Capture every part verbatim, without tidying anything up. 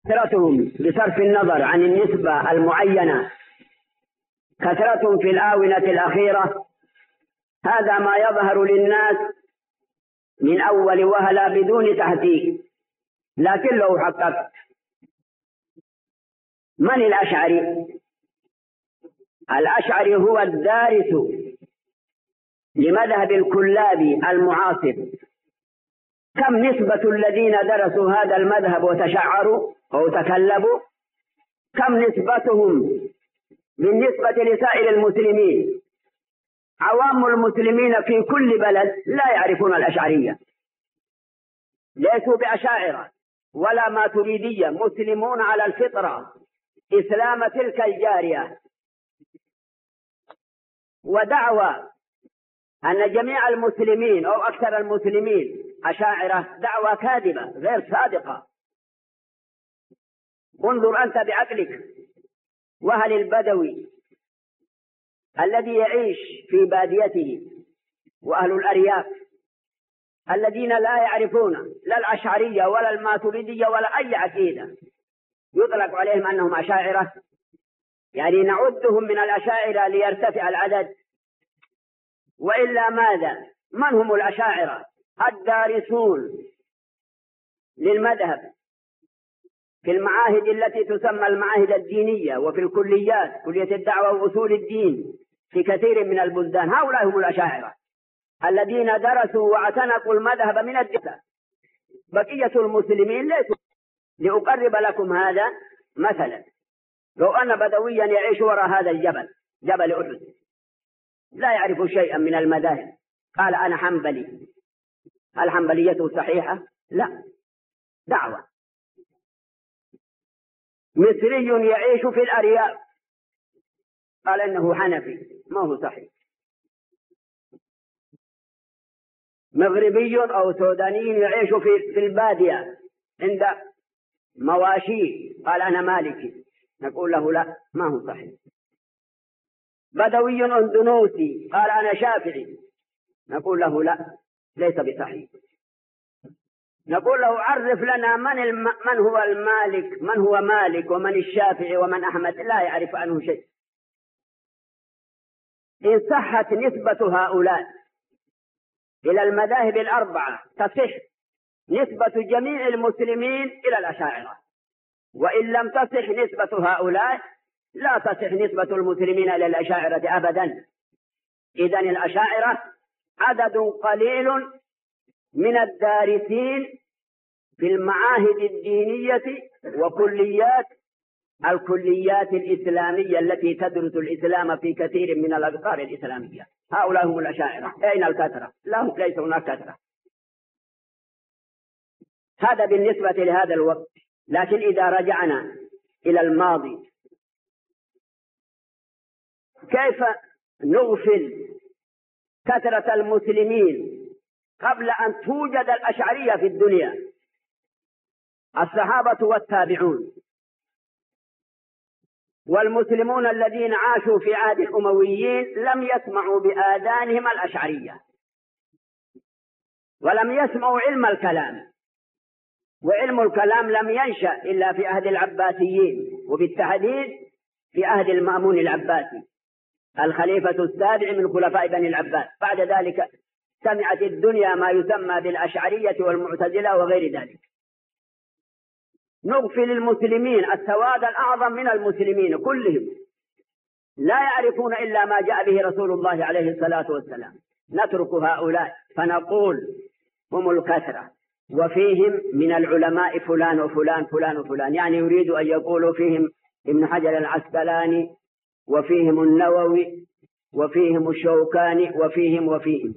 كثرتهم بصرف النظر عن النسبة المعينة كثرة في الآونة الأخيرة، هذا ما يظهر للناس من أول وهلة بدون تحقيق، لكن لو حققت من الأشعري؟ الأشعري هو الدارس لمذهب الكلابي المعاصر. كم نسبة الذين درسوا هذا المذهب وتشعروا أو تكلبوا؟ كم نسبتهم بالنسبة لسائر المسلمين؟ عوام المسلمين في كل بلد لا يعرفون الأشعرية، ليسوا بأشاعرة ولا ماتريدية، مسلمون على الفطرة إسلام تلك الجارية. ودعوى أن جميع المسلمين أو أكثر المسلمين أشاعرة دعوى كاذبة غير صادقة. انظر أنت بعقلك، وهل البدوي الذي يعيش في باديته وأهل الأرياف الذين لا يعرفون لا الأشعرية ولا الماتريدية ولا أي عقيدة يطلق عليهم أنهم أشاعرة؟ يعني نعدهم من الأشاعرة ليرتفع العدد، وإلا ماذا؟ من هم الأشاعرة؟ الدارسون للمذهب في المعاهد التي تسمى المعاهد الدينية وفي الكليات، كلية الدعوة وأصول الدين في كثير من البلدان، هؤلاء هم الأشاعرة الذين درسوا واعتنقوا المذهب من الدين. بقية المسلمين ليسوا. لأقرب لكم هذا مثلا، لو أن بدويا يعيش وراء هذا الجبل، جبل أحد، لا يعرف شيئا من المذاهب، قال أنا حنبلي، هل حنبليته صحيحة؟ لا، دعوة. مصري يعيش في الأرياف قال إنه حنفي، ما هو صحيح. مغربي أو سوداني يعيش في البادية عند مواشي قال أنا مالكي، نقول له لا، ما هو صحيح. بدوي أندونوسي قال أنا شافعي، نقول له لا، ليس بصحيح. نقول له عرف لنا من, الم... من هو المالك، من هو مالك ومن الشافعي ومن أحمد، لا يعرف عنه شيء. إن صحت نسبة هؤلاء إلى المذاهب الأربعة تصح نسبة جميع المسلمين إلى الأشاعرة، وإن لم تصح نسبة هؤلاء لا تصح نسبة المسلمين إلى الأشاعرة أبدا. إذن الأشاعرة عدد قليل من الدارسين في المعاهد الدينية وكليات الكليات الإسلامية التي تدرس الإسلام في كثير من الأقطار الإسلامية، هؤلاء هم الأشاعرة. أين الكثرة؟ لا، ليس هناك كثرة. هذا بالنسبة لهذا الوقت. لكن إذا رجعنا إلى الماضي، كيف نغفل كثرة المسلمين قبل أن توجد الأشعرية في الدنيا؟ الصحابة والتابعون والمسلمون الذين عاشوا في عهد الأمويين لم يسمعوا بآذانهم الأشعرية، ولم يسمعوا علم الكلام، وعلم الكلام لم ينشأ إلا في عهد العباسيين، وبالتحديد في عهد المأمون العباسي الخليفة السابع من خلفاء بني العباس. بعد ذلك سمعت الدنيا ما يسمى بالأشعرية والمعتزلة وغير ذلك. نغفل المسلمين، السواد الأعظم من المسلمين كلهم لا يعرفون إلا ما جاء به رسول الله عليه الصلاة والسلام. نترك هؤلاء فنقول هم الكثرة، وفيهم من العلماء فلان وفلان فلان وفلان، يعني يريد أن يقولوا فيهم ابن حجر العسقلاني وفيهم النووي وفيهم الشوكاني وفيهم وفيهم.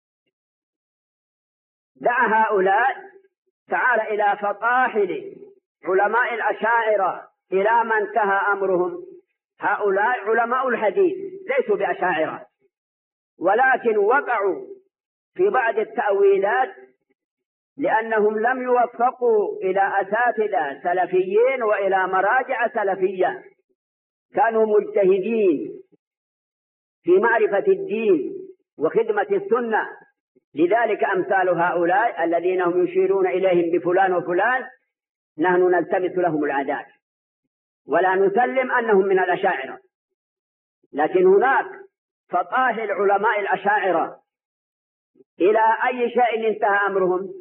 دع هؤلاء، تعال إلى فطاحل علماء الأشاعرة إلى ما انتهى أمرهم. هؤلاء علماء الحديث ليسوا بأشاعرة، ولكن وقعوا في بعض التأويلات لأنهم لم يوفقوا إلى أساتذة سلفيين وإلى مراجع سلفية، كانوا مجتهدين في معرفة الدين وخدمة السنة. لذلك أمثال هؤلاء الذين هم يشيرون إليهم بفلان وفلان نحن نلتمس لهم العدالة ولا نسلم أنهم من الأشاعرة. لكن هناك فطاهل علماء الأشاعرة إلى أي شيء انتهى أمرهم؟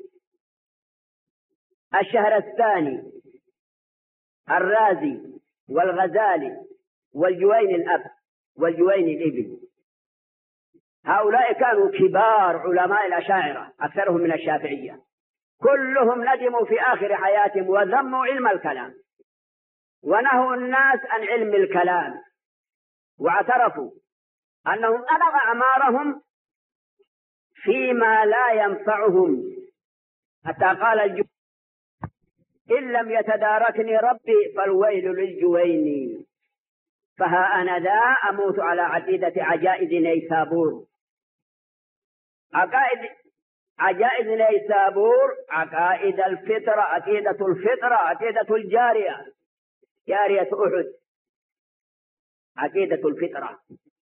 الشهرستاني، الرازي، والغزالي، والجويني الأب، والجويني الابن، هؤلاء كانوا كبار علماء الأشاعرة، أكثرهم من الشافعية، كلهم ندموا في آخر حياتهم وذموا علم الكلام ونهوا الناس عن علم الكلام، واعترفوا أنهم ألغوا أعمارهم فيما لا ينفعهم، حتى قال الجويني: إن لم يتداركني ربي فالويل للجويني، فها أنا ذا أموت على عقيدة عجائز نيسابور. عقائد عجائز نيسابور عقائد الفطرة، عقيدة الفطرة، عقيدة الجارية، جارية أحد، عقيدة الفطرة.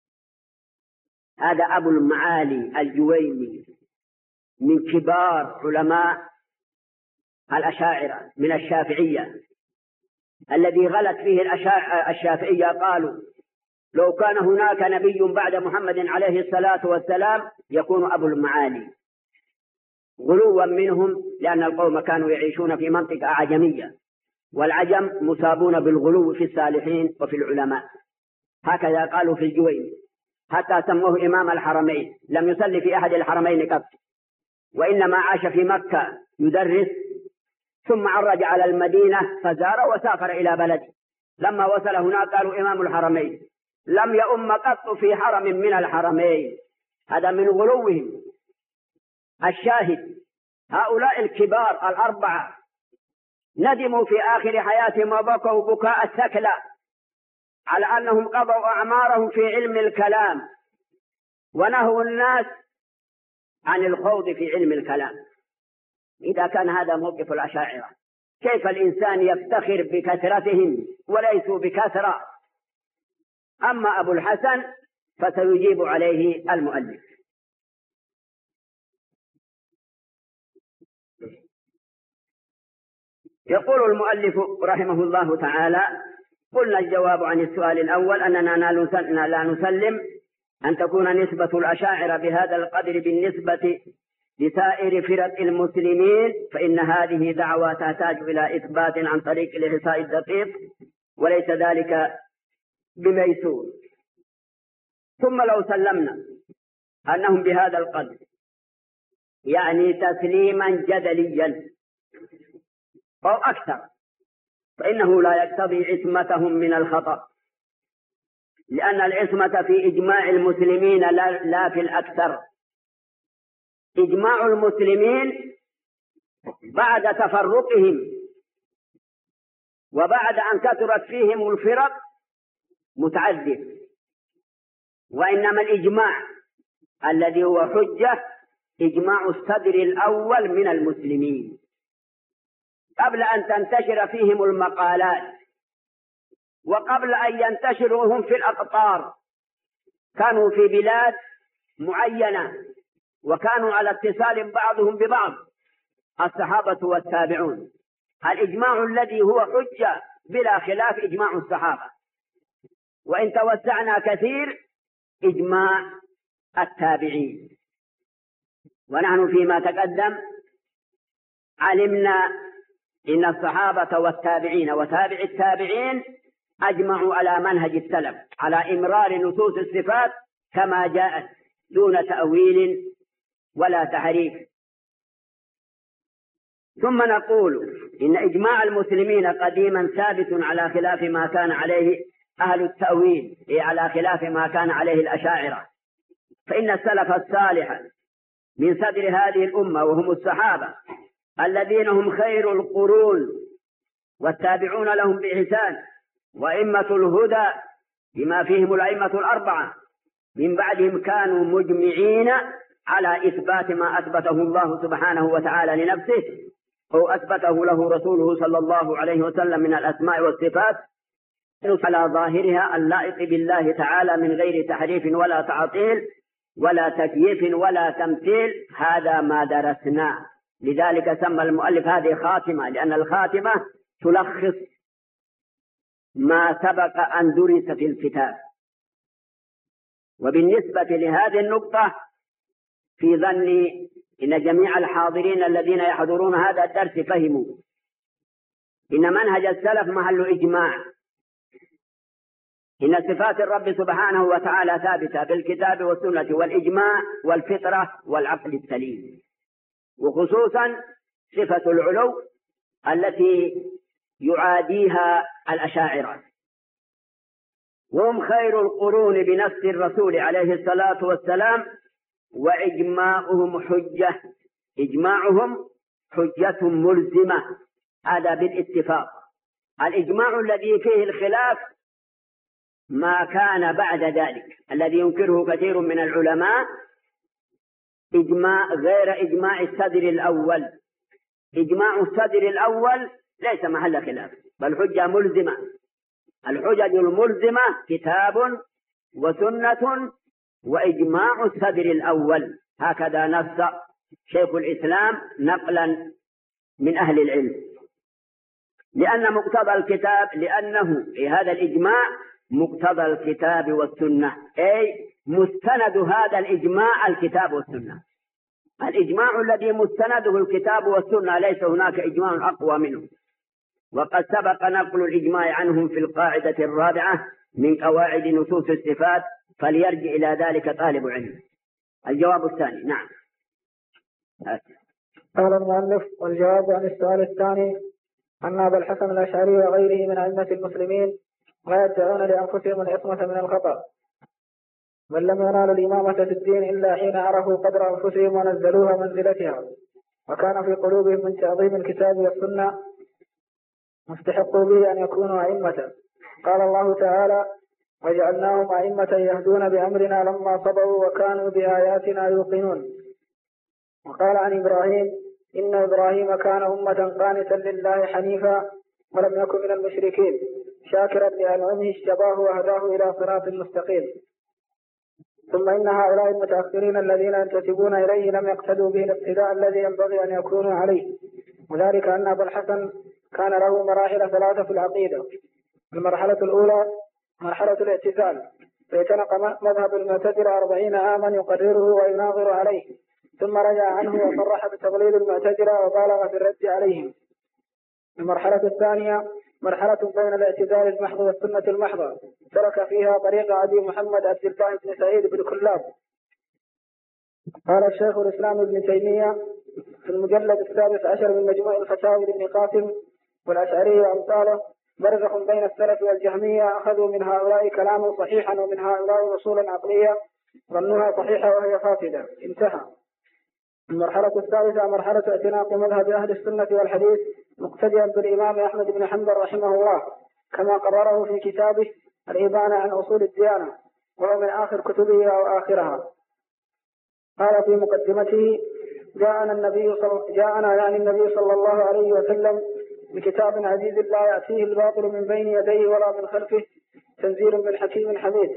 هذا أبو المعالي الجويني من كبار علماء الأشاعرة من الشافعية، الذي غلت فيه الشافعية. قالوا: لو كان هناك نبي بعد محمد عليه الصلاة والسلام يكون أبو المعالي، غلوا منهم، لأن القوم كانوا يعيشون في منطقة أعجمية، والعجم مصابون بالغلو في الصالحين وفي العلماء. هكذا قالوا في الجويني، حتى سموه إمام الحرمين، لم يصلي في أحد الحرمين قط، وإنما عاش في مكة يدرس، ثم عرج على المدينة فزار وسافر إلى بلده. لما وصل هناك قالوا إمام الحرمين، لم يؤم قط في حرم من الحرمين. هذا من غلوهم. الشاهد: هؤلاء الكبار الأربعة ندموا في آخر حياتهم وبكوا بكاء الثكلى على أنهم قضوا أعمارهم في علم الكلام ونهوا الناس عن الخوض في علم الكلام. إذا كان هذا موقف الأشاعرة، كيف الإنسان يفتخر بكثرتهم وليسوا بكثرة؟ أما أبو الحسن فسيجيب عليه المؤلف. يقول المؤلف رحمه الله تعالى: قلنا الجواب عن السؤال الأول أننا لا نسلم أن تكون نسبة الأشاعرة بهذا القدر بالنسبة لسائر فرق المسلمين، فإن هذه دعوة تحتاج إلى إثبات عن طريق الإحصاء الدقيق، وليس ذلك بميسور. ثم لو سلمنا أنهم بهذا القدر، يعني تسليما جدليا أو أكثر، فإنه لا يقتضي عصمتهم من الخطأ، لأن العصمة في إجماع المسلمين لا, لا في الأكثر. إجماع المسلمين بعد تفرقهم وبعد أن كثرت فيهم الفرق متعذب، وإنما الإجماع الذي هو حجة إجماع الصدر الأول من المسلمين قبل أن تنتشر فيهم المقالات، وقبل أن ينتشروا هم في الأقطار. كانوا في بلاد معينة وكانوا على اتصال بعضهم ببعض، الصحابة والتابعون. الإجماع الذي هو حجة بلا خلاف إجماع الصحابة، وإن توسعنا كثير إجماع التابعين. ونحن فيما تقدم علمنا إن الصحابة والتابعين وتابع التابعين أجمعوا على منهج السلف على إمرار نصوص الصفات كما جاءت دون تأويل ولا تحريف. ثم نقول إن إجماع المسلمين قديما ثابت على خلاف ما كان عليه أهل التأويل، على خلاف ما كان عليه الأشاعرة، فإن السلف الصالح من صدر هذه الأمة وهم الصحابة الذين هم خير القرون والتابعون لهم بإحسان وأئمة الهدى بما فيهم الأئمة الأربعة من بعدهم كانوا مجمعين على إثبات ما أثبته الله سبحانه وتعالى لنفسه أو أثبته له رسوله صلى الله عليه وسلم من الأسماء والصفات على ظاهرها اللائق بالله تعالى من غير تحريف ولا تعطيل ولا تكييف ولا تمثيل. هذا ما درسناه، لذلك سمى المؤلف هذه خاتمة، لأن الخاتمة تلخص ما سبق أن درس في الكتاب. وبالنسبة لهذه النقطة في ظني إن جميع الحاضرين الذين يحضرون هذا الدرس فهموا إن منهج السلف محل إجماع، إن صفات الرب سبحانه وتعالى ثابتة بالكتاب والسنة والإجماع والفطرة والعقل السليم، وخصوصا صفة العلو التي يعاديها الأشاعرة، وهم خير القرون بنفس الرسول عليه الصلاة والسلام، وإجماعهم حجة إجماعهم حجة ملزمة، هذا بالاتفاق. الإجماع الذي فيه الخلاف ما كان بعد ذلك الذي ينكره كثير من العلماء، إجماع غير إجماع الصدر الأول. إجماع الصدر الأول ليس محل خلاف بل حجة ملزمة. الحجج الملزمة كتاب وسنة وإجماع الصدر الأول، هكذا نص شيخ الإسلام نقلا من أهل العلم، لأن مقتضى الكتاب لأنه في هذا الإجماع مقتضى الكتاب والسنة، أي مستند هذا الإجماع الكتاب والسنة. الإجماع الذي مستنده الكتاب والسنة ليس هناك إجماع أقوى منه، وقد سبق نقل الإجماع عنهم في القاعدة الرابعة من قواعد نصوص الصفات، فليرجع إلى ذلك طالب علم. الجواب الثاني. نعم. قال المؤلف: والجواب عن السؤال الثاني أن أبا الحسن الأشعري وغيره من أئمة المسلمين لا يدعون لأنفسهم العصمة من الخطأ، بل لم ينالوا الإمامة في الدين إلا حين عرفوا قدر أنفسهم ونزلوها منزلتها، وكان في قلوبهم من تعظيم الكتاب والسنة مستحقوا به أن يكونوا أئمة. قال الله تعالى: وجعلناهم أئمة يهدون بأمرنا لما صبروا وكانوا بآياتنا يوقنون. وقال عن إبراهيم: إن إبراهيم كان أمة قانتا لله حنيفا ولم يكن من المشركين شاكرا لأنعمه اجتباه وهداه إلى صراط مستقيم. ثم إن هؤلاء المتأخرين الذين ينتسبون إليه لم يقتدوا به الاقتداء الذي ينبغي أن يكونوا عليه، وذلك أن أبا الحسن كان له مراحل ثلاثة في العقيدة. المرحلة الأولى مرحلة الاعتزال، فيتنق مذهب المعتزلة أربعين عاما يقرره ويناظر عليه، ثم رجع عنه وصرح بتضليل المعتزلة وبالغ في الرد عليهم. المرحلة الثانية مرحلة بين الاعتزال المحض والسنة المحضة، ترك فيها طريق أبي محمد عبد الله بن سعيد بن كلاب. قال الشيخ الإسلام ابن تيمية في المجلد السادس عشر من مجموع الفتاوى لابن قاسم: والأشعري وأمثاله برزخ بين السلف والجهمية، أخذوا من هؤلاء كلاما صحيحا ومن هؤلاء أصولا عقلية ظنوها صحيحة وهي فاسدة. انتهى. المرحلة الثالثة مرحلة اعتناق مذهب أهل السنة والحديث مقتديا بالإمام أحمد بن حنبل رحمه الله كما قرره في كتابه الإبانة عن أصول الديانة، وهو من آخر كتبه أو آخرها. قال في مقدمته: جاءنا النبي صل... جاءنا يعني النبي صلى الله عليه وسلم بكتاب عزيز لا يأتيه الباطل من بين يديه ولا من خلفه، تنزيل من حكيم حميد،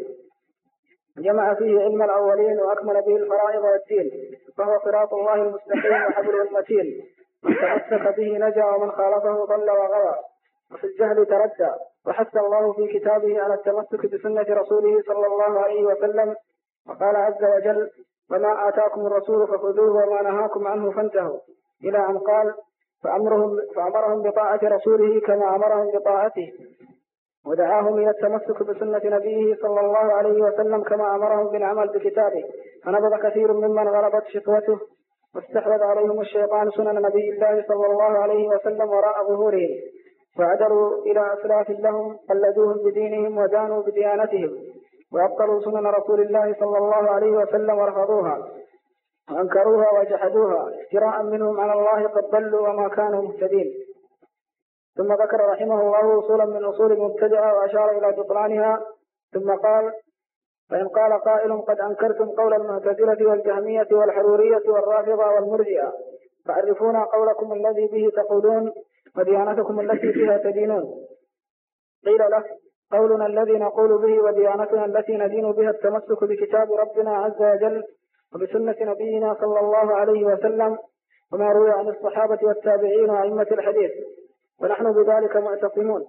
جمع فيه علم الأولين وأكمل به الفرائض والدين، فهو صراط الله المستقيم وحبله المتين، من تمسك به نجا ومن خالفه ضل وغوى، وفي الجهل تردى. وحث الله في كتابه على التمسك بسنة رسوله صلى الله عليه وسلم، وقال عز وجل: وما آتاكم الرسول فخذوه وما نهاكم عنه فانتهوا، إلى أن قال: فأمرهم, فأمرهم بطاعة رسوله كما أمرهم بطاعته، ودعاهم إلى التمسك بسنة نبيه صلى الله عليه وسلم كما أمرهم بالعمل بكتابه، فنبذ كثير ممن غلبت شقوته واستحوذ عليهم الشيطان سنن نبي الله صلى الله عليه وسلم وراء ظهورهم، وعدلوا إلى أسلاف لهم قلدوهم بدينهم ودانوا بديانتهم، وأبطلوا سنن رسول الله صلى الله عليه وسلم ورفضوها وأنكروها وجحدوها افتراء منهم على الله قد ضلوا وما كانوا مهتدين. ثم ذكر رحمه الله أصولا من أصول المبتدعة وأشار إلى بطلانها، ثم قال: فإن قال قائل: قد أنكرتم قول المعتزلة والجهمية والحرورية والرافضة والمرجئة، فعرفونا قولكم الذي به تقولون وديانتكم التي فيها تدينون. قيل له: قولنا الذي نقول به وديانتنا التي ندين بها التمسك بكتاب ربنا عز وجل وبسنة نبينا صلى الله عليه وسلم وما روي عن الصحابة والتابعين وأئمة الحديث. ونحن بذلك معتصمون.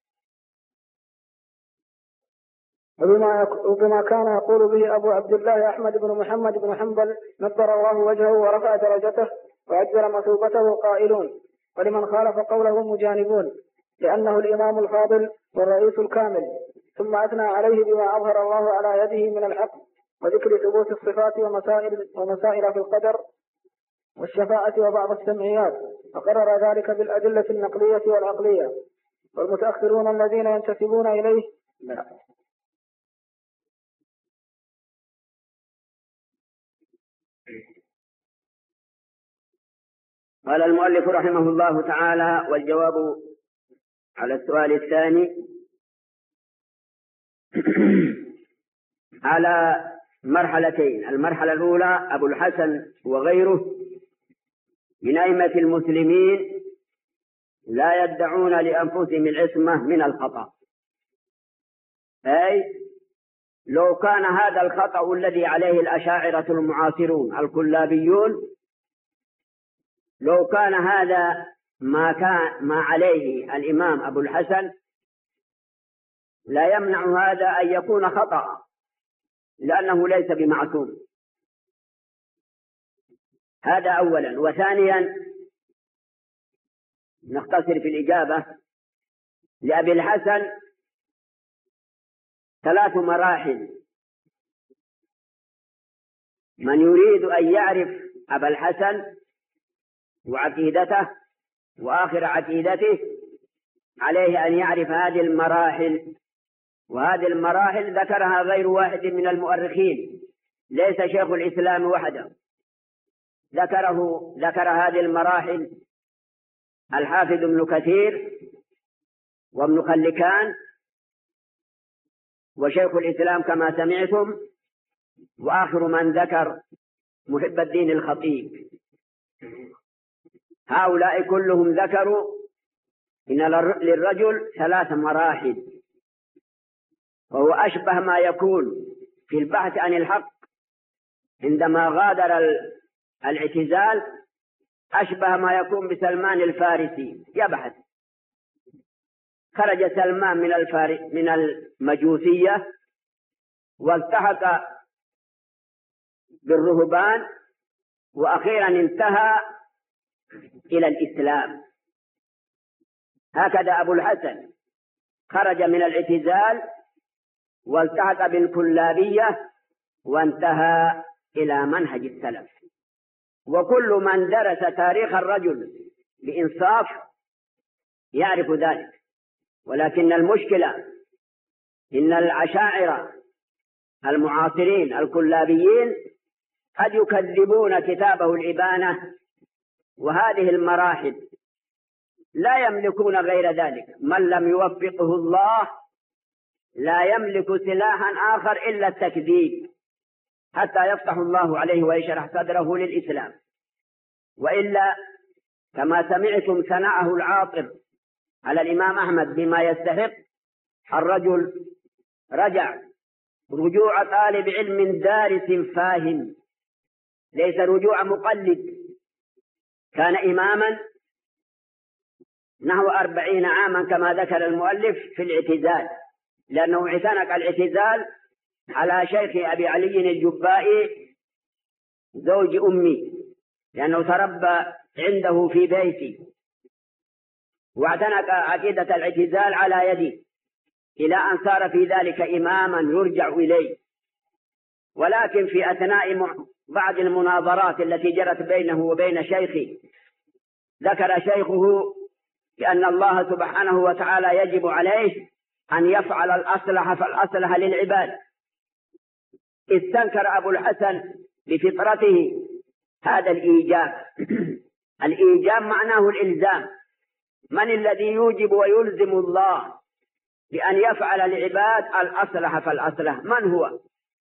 وبما, وبما كان يقول به أبو عبد الله أحمد بن محمد بن حنبل نبر الله وجهه ورفع درجته وأجزل مثوبته قائلون: ولمن خالف قوله مجانبون، لأنه الإمام الفاضل والرئيس الكامل، ثم أثنى عليه بما أظهر الله على يده من الحق وذكر ثبوت الصفات ومسائل, ومسائل في القدر والشفاعة وبعض السمعيات، فقرر ذلك بالأدلة النقلية والعقلية. والمتأخرون الذين ينتسبون إليه لا. قال المؤلف رحمه الله تعالى: والجواب على السؤال الثاني على مرحلتين. المرحلة الأولى: أبو الحسن وغيره من أئمة المسلمين لا يدعون لأنفسهم العصمة من الخطأ، أي لو كان هذا الخطأ الذي عليه الأشاعرة المعاصرون الكلابيون، لو كان هذا ما كان ما عليه الإمام أبو الحسن، لا يمنع هذا أن يكون خطأ، لأنه ليس بمعصوم. هذا أولا. وثانيا نختصر في الإجابة: لأبي الحسن ثلاث مراحل. من يريد أن يعرف أبا الحسن وعقيدته وآخر عقيدته عليه أن يعرف هذه المراحل، وهذه المراحل ذكرها غير واحد من المؤرخين، ليس شيخ الإسلام وحده، ذكره ذكر هذه المراحل الحافظ ابن كثير وابن خلكان وشيخ الإسلام كما سمعتم، وآخر من ذكر محب الدين الخطيب. هؤلاء كلهم ذكروا إن للرجل ثلاث مراحل، وهو أشبه ما يكون في البحث عن الحق عندما غادر الاعتزال، أشبه ما يكون بسلمان الفارسي يبحث. خرج سلمان من الفارس من المجوسية والتحق بالرهبان، وأخيرا انتهى إلى الإسلام. هكذا أبو الحسن خرج من الاعتزال والتحق بالكلابية وانتهى إلى منهج السلف. وكل من درس تاريخ الرجل بإنصاف يعرف ذلك. ولكن المشكلة إن الأشاعرة المعاصرين الكلابيين قد يكذبون كتابه الإبانة وهذه المراحل، لا يملكون غير ذلك. من لم يوفقه الله لا يملك سلاحا آخر إلا التكذيب حتى يفتح الله عليه ويشرح صدره للإسلام. وإلا كما سمعتم ثناءه العاطر على الإمام أحمد بما يستحق، الرجل رجع رجوع طالب علم دارس فاهم، ليس رجوع مقلد. كان إماما نحو أربعين عاما كما ذكر المؤلف في الاعتزال، لأنه اعتنق الاعتزال على شيخ أبي علي الجبائي زوج أمي، لأنه تربى عنده في بيتي، واعتنق عقيدة الاعتزال على يدي إلى أن صار في ذلك إماما يرجع إليه. ولكن في أثناء بعض المناظرات التي جرت بينه وبين شيخه، ذكر شيخه بأن الله سبحانه وتعالى يجب عليه أن يفعل الأصلح فالأصلح للعباد. استنكر أبو الحسن بفطرته هذا الإيجاب. الإيجاب معناه الإلزام. من الذي يوجب ويلزم الله بأن يفعل العباد الأصلح فالأصلح؟ من هو؟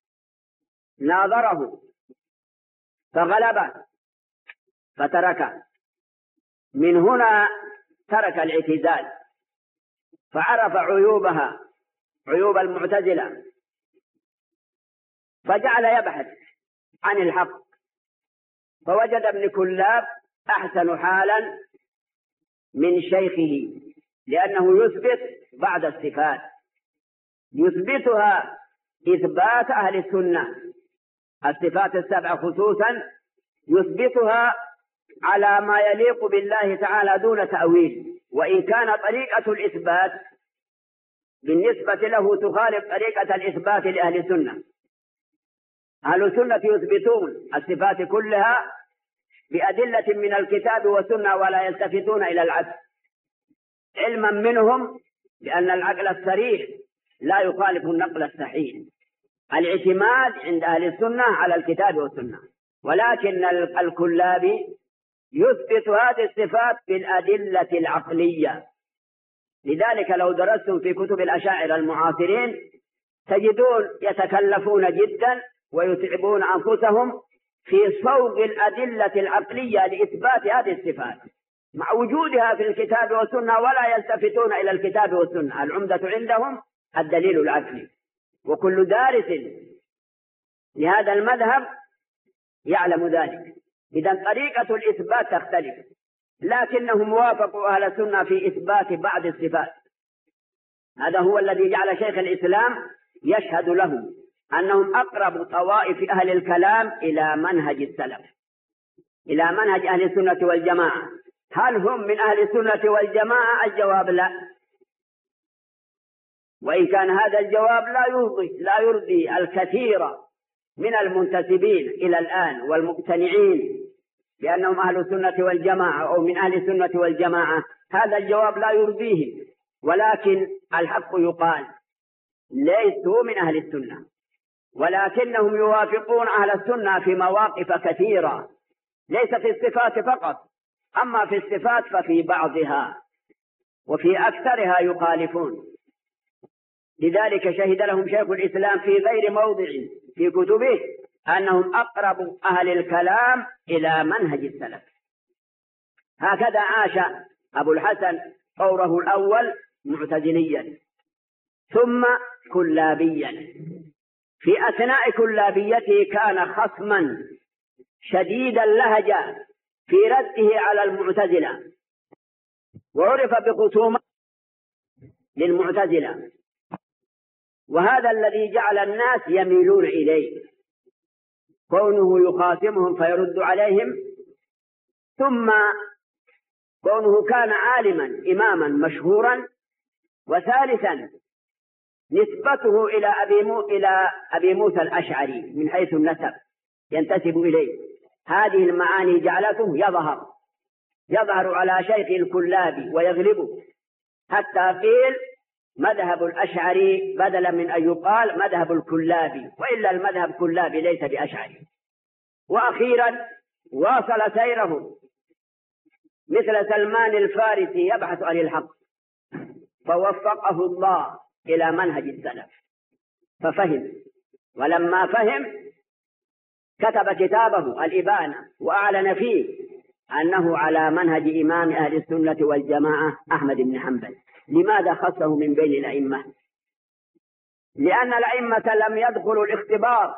ناظره فغلبه فتركه. من هنا ترك الاعتزال فعرف عيوبها، عيوب المعتزلة، فجعل يبحث عن الحق. فوجد ابن كلاب أحسن حالا من شيخه، لأنه يثبت بعض الصفات، يثبتها إثبات أهل السنة، الصفات السبع خصوصا يثبتها على ما يليق بالله تعالى دون تأويل، وإن كان طريقة الإثبات بالنسبة له تخالف طريقة الإثبات لأهل السنة. أهل السنة يثبتون الصفات كلها بأدلة من الكتاب والسنة ولا يلتفتون إلى العكس، علما منهم بأن العقل الصريح لا يخالف النقل الصحيح. الاعتماد عند أهل السنة على الكتاب والسنة، ولكن الكلابي يثبت هذه الصفات بالأدلة العقلية. لذلك لو درستم في كتب الأشاعرة المعاصرين تجدون يتكلفون جدا ويتعبون أنفسهم في صوغ الأدلة العقلية لإثبات هذه الصفات مع وجودها في الكتاب والسنة، ولا يلتفتون إلى الكتاب والسنة. العمدة عندهم الدليل العقلي، وكل دارس لهذا المذهب يعلم ذلك. إذن طريقة الإثبات تختلف، لكنهم وافقوا أهل السنة في إثبات بعض الصفات. هذا هو الذي جعل شيخ الإسلام يشهد لهم أنهم أقرب طوائف أهل الكلام إلى منهج السلف، إلى منهج أهل السنة والجماعة. هل هم من أهل السنة والجماعة؟ الجواب لا، وإن كان هذا الجواب لا يرضي لا يرضي الكثير من المنتسبين إلى الآن والمقتنعين بأنهم أهل السنة والجماعة أو من أهل السنة والجماعة، هذا الجواب لا يرضيهم، ولكن الحق يقال ليسوا من أهل السنة، ولكنهم يوافقون أهل السنة في مواقف كثيرة، ليس في الصفات فقط، أما في الصفات ففي بعضها، وفي أكثرها يخالفون. لذلك شهد لهم شيخ الإسلام في غير موضع في كتبه أنهم أقرب أهل الكلام إلى منهج السلف. هكذا عاش أبو الحسن طوره الأول معتزليا ثم كلابيا. في أثناء كلابيته كان خصما شديد اللهجة في رده على المعتزلة، وعرف بخصومة للمعتزلة، وهذا الذي جعل الناس يميلون إليه، كونه يخاصمهم فيرد عليهم، ثم كونه كان عالما إماما مشهورا، وثالثا نسبته إلى أبي, مو... إلى أبي موسى الأشعري من حيث النسب ينتسب إليه. هذه المعاني جعلته يظهر يظهر على شيخ الكلابي ويغلبه، حتى قيل مذهب الأشعري بدلا من أن يقال مذهب الكلابي، وإلا المذهب كلابي ليس بأشعري. وأخيرا واصل سيره مثل سلمان الفارسي يبحث عن الحق، فوفقه الله إلى منهج السلف ففهم، ولما فهم كتب كتابه الإبانة وأعلن فيه أنه على منهج إمام أهل السنة والجماعة أحمد بن حنبل. لماذا خصه من بين الأئمة؟ لأن الأئمة لم يدخلوا الاختبار،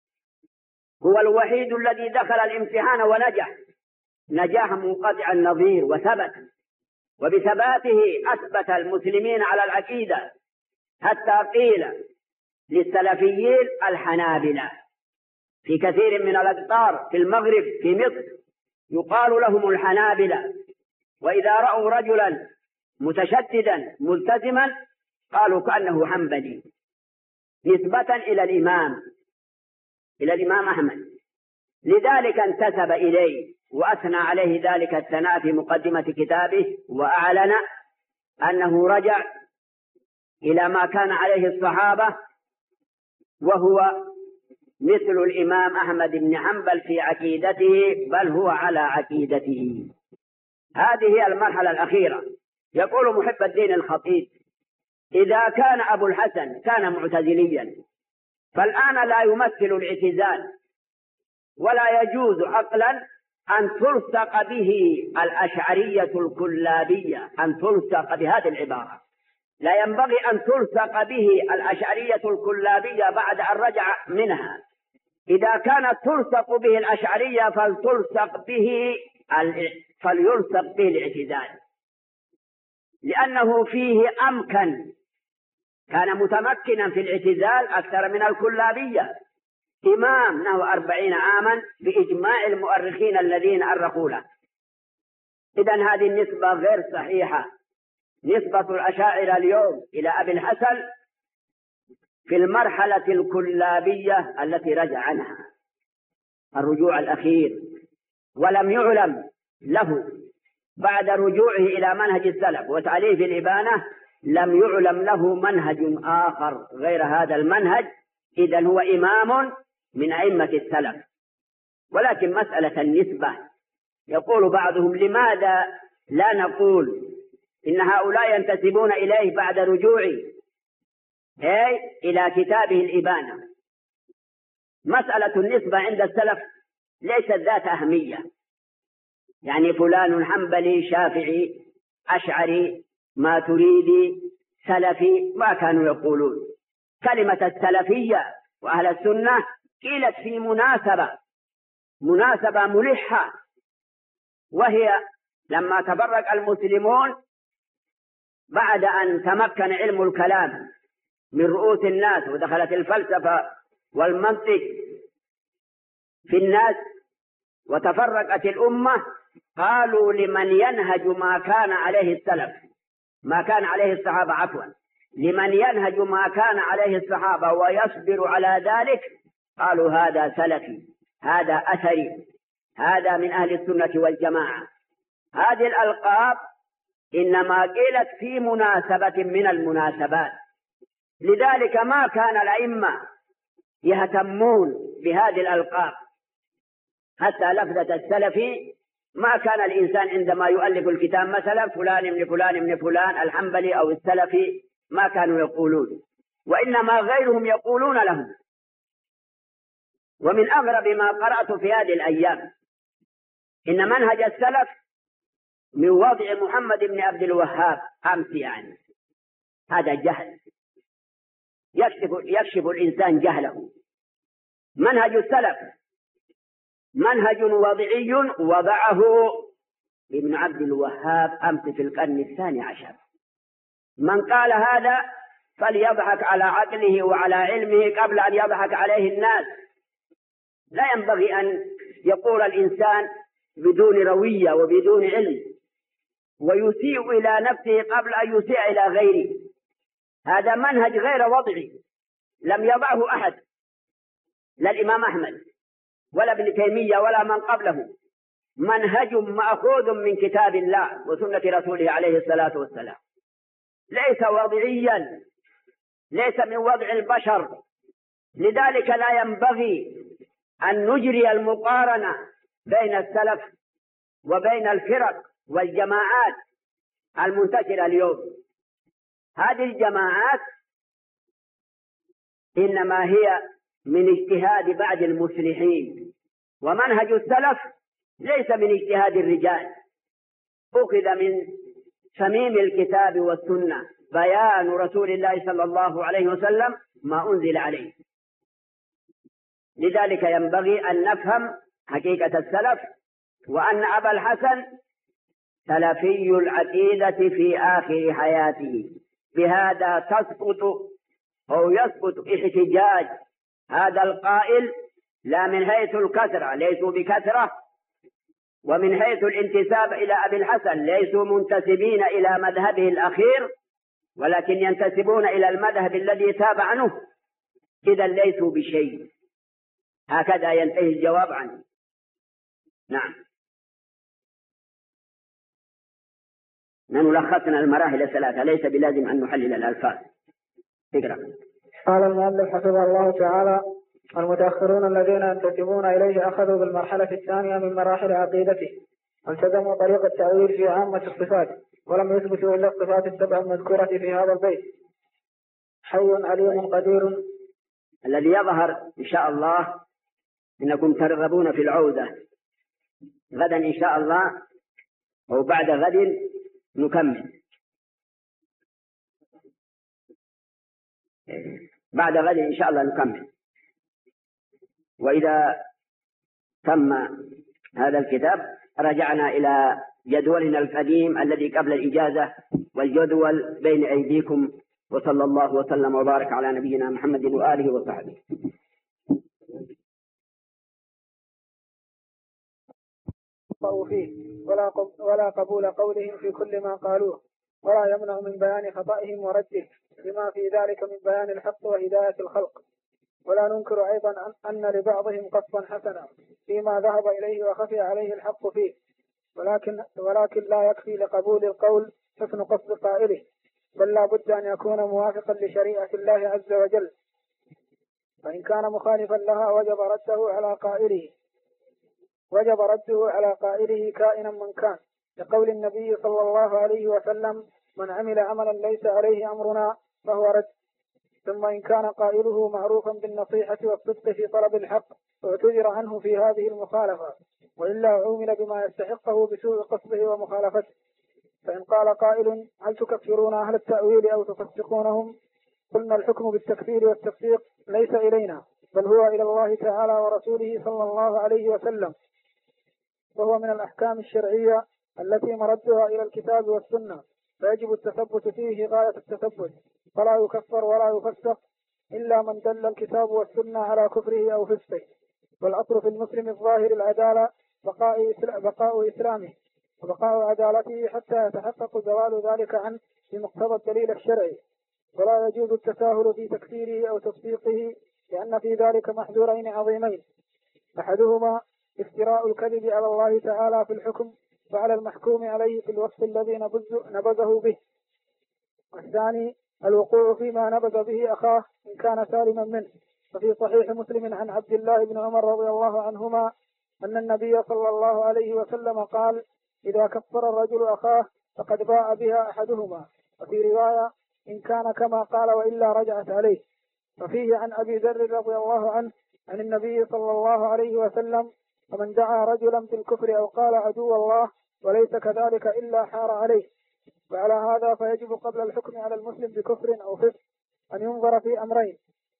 هو الوحيد الذي دخل الامتحان ونجح نجاح منقطع النظير وثبت، وبثباته أثبت المسلمين على العقيدة، حتى قيل للسلفيين الحنابلة في كثير من الأقطار في المغرب في مصر يقال لهم الحنابلة، وإذا رأوا رجلا متشددا ملتزما قالوا كأنه حنبلي، نسبة إلى الإمام إلى الإمام أحمد. لذلك انتسب إليه وأثنى عليه ذلك الثناء في مقدمة كتابه، وأعلن أنه رجع إلى ما كان عليه الصحابة، وهو مثل الإمام أحمد بن حنبل في عقيدته، بل هو على عقيدته. هذه هي المرحلة الأخيرة. يقول محب الدين الخطيب: إذا كان أبو الحسن كان معتزليا فالآن لا يمثل الاعتزال، ولا يجوز عقلا أن تلصق به الأشعرية الكلابية، أن تلصق بهذه العبارة، لا ينبغي أن تلصق به الأشعرية الكلابية بعد أن رجع منها. إذا كانت تلصق به الأشعرية فلتلصق به فليلصق به الاعتزال، لأنه فيه أمكن، كان متمكنا في الاعتزال أكثر من الكلابية، إمام له أربعين عاما بإجماع المؤرخين الذين أرخوا له. إذن هذه النسبة غير صحيحة. نسبة الأشاعرة اليوم إلى أبي الحسن في المرحلة الكلابية التي رجع عنها الرجوع الأخير، ولم يعلم له بعد رجوعه إلى منهج السلف وتعليف الإبانة، لم يعلم له منهج آخر غير هذا المنهج. إذن هو إمام من أئمة السلف. ولكن مسألة النسبة يقول بعضهم لماذا لا نقول إن هؤلاء ينتسبون إليه بعد رجوعه أي إلى كتابه الإبانة. مسألة النسبة عند السلف ليست ذات أهمية، يعني فلان حنبلي شافعي أشعري ماتريدي سلفي ما كانوا يقولون. كلمة السلفية وأهل السنة قيلت في مناسبة مناسبة ملحة، وهي لما تفرق المسلمون بعد أن تمكن علم الكلام من رؤوس الناس ودخلت الفلسفة والمنطق في الناس وتفرقت الأمة، قالوا لمن ينهج ما كان عليه السلف ما كان عليه الصحابة عفوا لمن ينهج ما كان عليه الصحابة ويصبر على ذلك، قالوا هذا سلفي، هذا أثري، هذا من أهل السنة والجماعة. هذه الألقاب إنما قيلت في مناسبة من المناسبات، لذلك ما كان الأئمة يهتمون بهذه الألقاب. حتى لفظة السلفي ما كان الإنسان عندما يؤلف الكتاب مثلا فلان من فلان من فلان الحنبلي أو السلفي ما كانوا يقولون، وإنما غيرهم يقولون لهم. ومن أغرب ما قرأت في هذه الأيام إن منهج السلف من وضع محمد بن عبد الوهاب أمس، يعني هذا جهل يكشف, يكشف الإنسان جهله. منهج السلف منهج وضعي وضعه ابن عبد الوهاب أمس في القرن الثاني عشر. من قال هذا فليضحك على عقله وعلى علمه قبل أن يضحك عليه الناس. لا ينبغي أن يقول الإنسان بدون روية وبدون علم ويسيء إلى نفسه قبل أن يسيء إلى غيره. هذا منهج غير وضعي لم يضعه أحد، لا الإمام أحمد ولا ابن تيمية ولا من قبله. منهج مأخوذ من كتاب الله وسنة رسوله عليه الصلاة والسلام، ليس وضعيا، ليس من وضع البشر. لذلك لا ينبغي أن نجري المقارنة بين السلف وبين الفرق والجماعات المنتشرة اليوم. هذه الجماعات إنما هي من اجتهاد بعض المصلحين، ومنهج السلف ليس من اجتهاد الرجال، أخذ من صميم الكتاب والسنة بيان رسول الله صلى الله عليه وسلم ما أنزل عليه. لذلك ينبغي أن نفهم حقيقة السلف، وأن أبا الحسن سلفي العقيدة في آخر حياته. بهذا تسقط أو يسقط احتجاج هذا القائل لا من حيث الكثرة ليسوا بكثرة، ومن حيث الانتساب إلى أبي الحسن ليسوا منتسبين إلى مذهبه الأخير، ولكن ينتسبون إلى المذهب الذي تاب عنه، إذا ليسوا بشيء. هكذا ينتهي الجواب عنه. نعم. نحن لخصنا المراحل الثلاثة، ليس بلازم أن نحلل الألفاظ. اقرأ. قال المؤلف حفظه الله تعالى: المتأخرون الذين ينتسبون إليه أخذوا بالمرحلة الثانية من مراحل عقيدته، التزموا طريق التأويل في عامة الصفات، ولم يثبتوا إلا الصفات السبع المذكورة في هذا البيت: حي عليم قدير. الذي يظهر إن شاء الله إنكم ترغبون في العودة غدا إن شاء الله، أو بعد غد نكمل. بعد غد إن شاء الله نكمل. وإذا تم هذا الكتاب رجعنا إلى جدولنا القديم الذي قبل الإجازة والجدول بين أيديكم. وصلى الله وسلم وبارك على نبينا محمد وآله وصحبه. فيه ولا ولا قبول قولهم في كل ما قالوه، ولا يمنع من بيان خطئهم ورده لما في ذلك من بيان الحق وهداية الخلق. ولا ننكر أيضا أن لبعضهم قصدا حسنا فيما ذهب إليه وخفي عليه الحق فيه، ولكن ولكن لا يكفي لقبول القول حسن قصد قائله، بل لا بد أن يكون موافقا لشريعة الله عز وجل، فإن كان مخالفا لها وجب رده على قائله وجب رده على قائله كائنا من كان، لقول النبي صلى الله عليه وسلم: من عمل عملا ليس عليه أمرنا فهو رد. ثم إن كان قائله معروفا بالنصيحة والصدق في طلب الحق اعتذر عنه في هذه المخالفة، وإلا عومل بما يستحقه بسوء قصده ومخالفته. فإن قال قائل: هل تكفرون أهل التأويل أو تفسقونهم؟ قلنا: الحكم بالتكفير والتفسيق ليس إلينا، بل هو إلى الله تعالى ورسوله صلى الله عليه وسلم، وهو من الأحكام الشرعية التي مردها إلى الكتاب والسنة، فيجب التثبت فيه غاية التثبت، فلا يكفر ولا يفسق إلا من دل الكتاب والسنة على كفره أو فسقه. والأصل في المسلم الظاهر العدالة بقاء إسلامه وبقاء عدالته حتى يتحقق زوال ذلك عنه بمقتضى الدليل الشرعي، ولا يجوز التساهل في تكفيره أو تصديقه، لأن في ذلك محذورين عظيمين: أحدهما افتراء الكذب على الله تعالى في الحكم وعلى المحكوم عليه في الوصف الذي نبذه به، والثاني الوقوع فيما نبذ به أخاه إن كان سالما منه. ففي صحيح مسلم عن عبد الله بن عمر رضي الله عنهما أن النبي صلى الله عليه وسلم قال: إذا كفر الرجل أخاه فقد باء بها أحدهما. وفي رواية: إن كان كما قال وإلا رجعت عليه. ففيه عن أبي ذر رضي الله عنه عن النبي صلى الله عليه وسلم: ومن دعا رجلا بالكفر أو قال عدو الله وليس كذلك إلا حار عليه. وعلى هذا فيجب قبل الحكم على المسلم بكفر أو فسق أن ينظر في أمرين: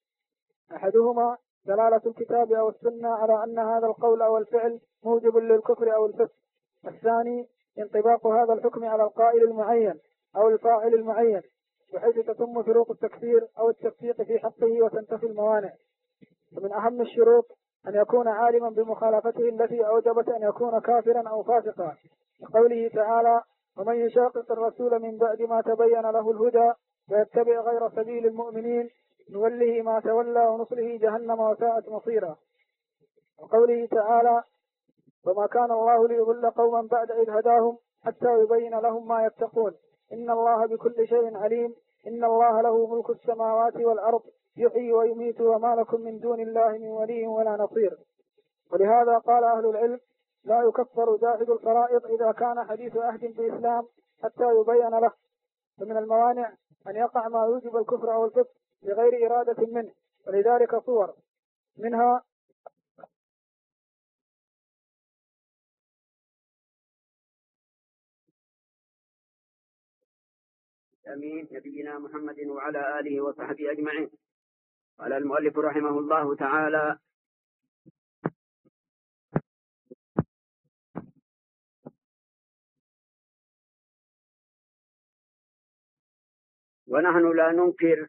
أحدهما دلالة الكتاب أو السنة على أن هذا القول أو الفعل موجب للكفر أو الفسق، الثاني انطباق هذا الحكم على القائل المعين أو الفاعل المعين، بحيث تتم شروط التكفير أو التفسيق في حقه وتنتفي الموانع. ومن أهم الشروط أن يكون عالما بمخالفته التي أوجبت أن يكون كافرا أو فاسقا، لقوله تعالى: ومن يشاقق الرسول من بعد ما تبين له الهدى ويتبع غير سبيل المؤمنين نوله ما تولى ونصله جهنم وساءت مصيرا. وقوله تعالى: وما كان الله ليضل قوما بعد إذ هداهم حتى يبين لهم ما يتقون إن الله بكل شيء عليم إن الله له ملك السماوات والأرض يحيي ويميت وما لكم من دون الله من ولي ولا نصير. ولهذا قال أهل العلم: لا يكفر جاحد الفرائض إذا كان حديث عهد بإسلام حتى يبين له. فمن الموانع أن يقع ما يوجب الكفر أو الفسق بغير إرادة منه، ولذلك صور منها: أمين نبينا محمد وعلى آله وصحبه أجمعين. قال المؤلف رحمه الله تعالى: ونحن لا ننكر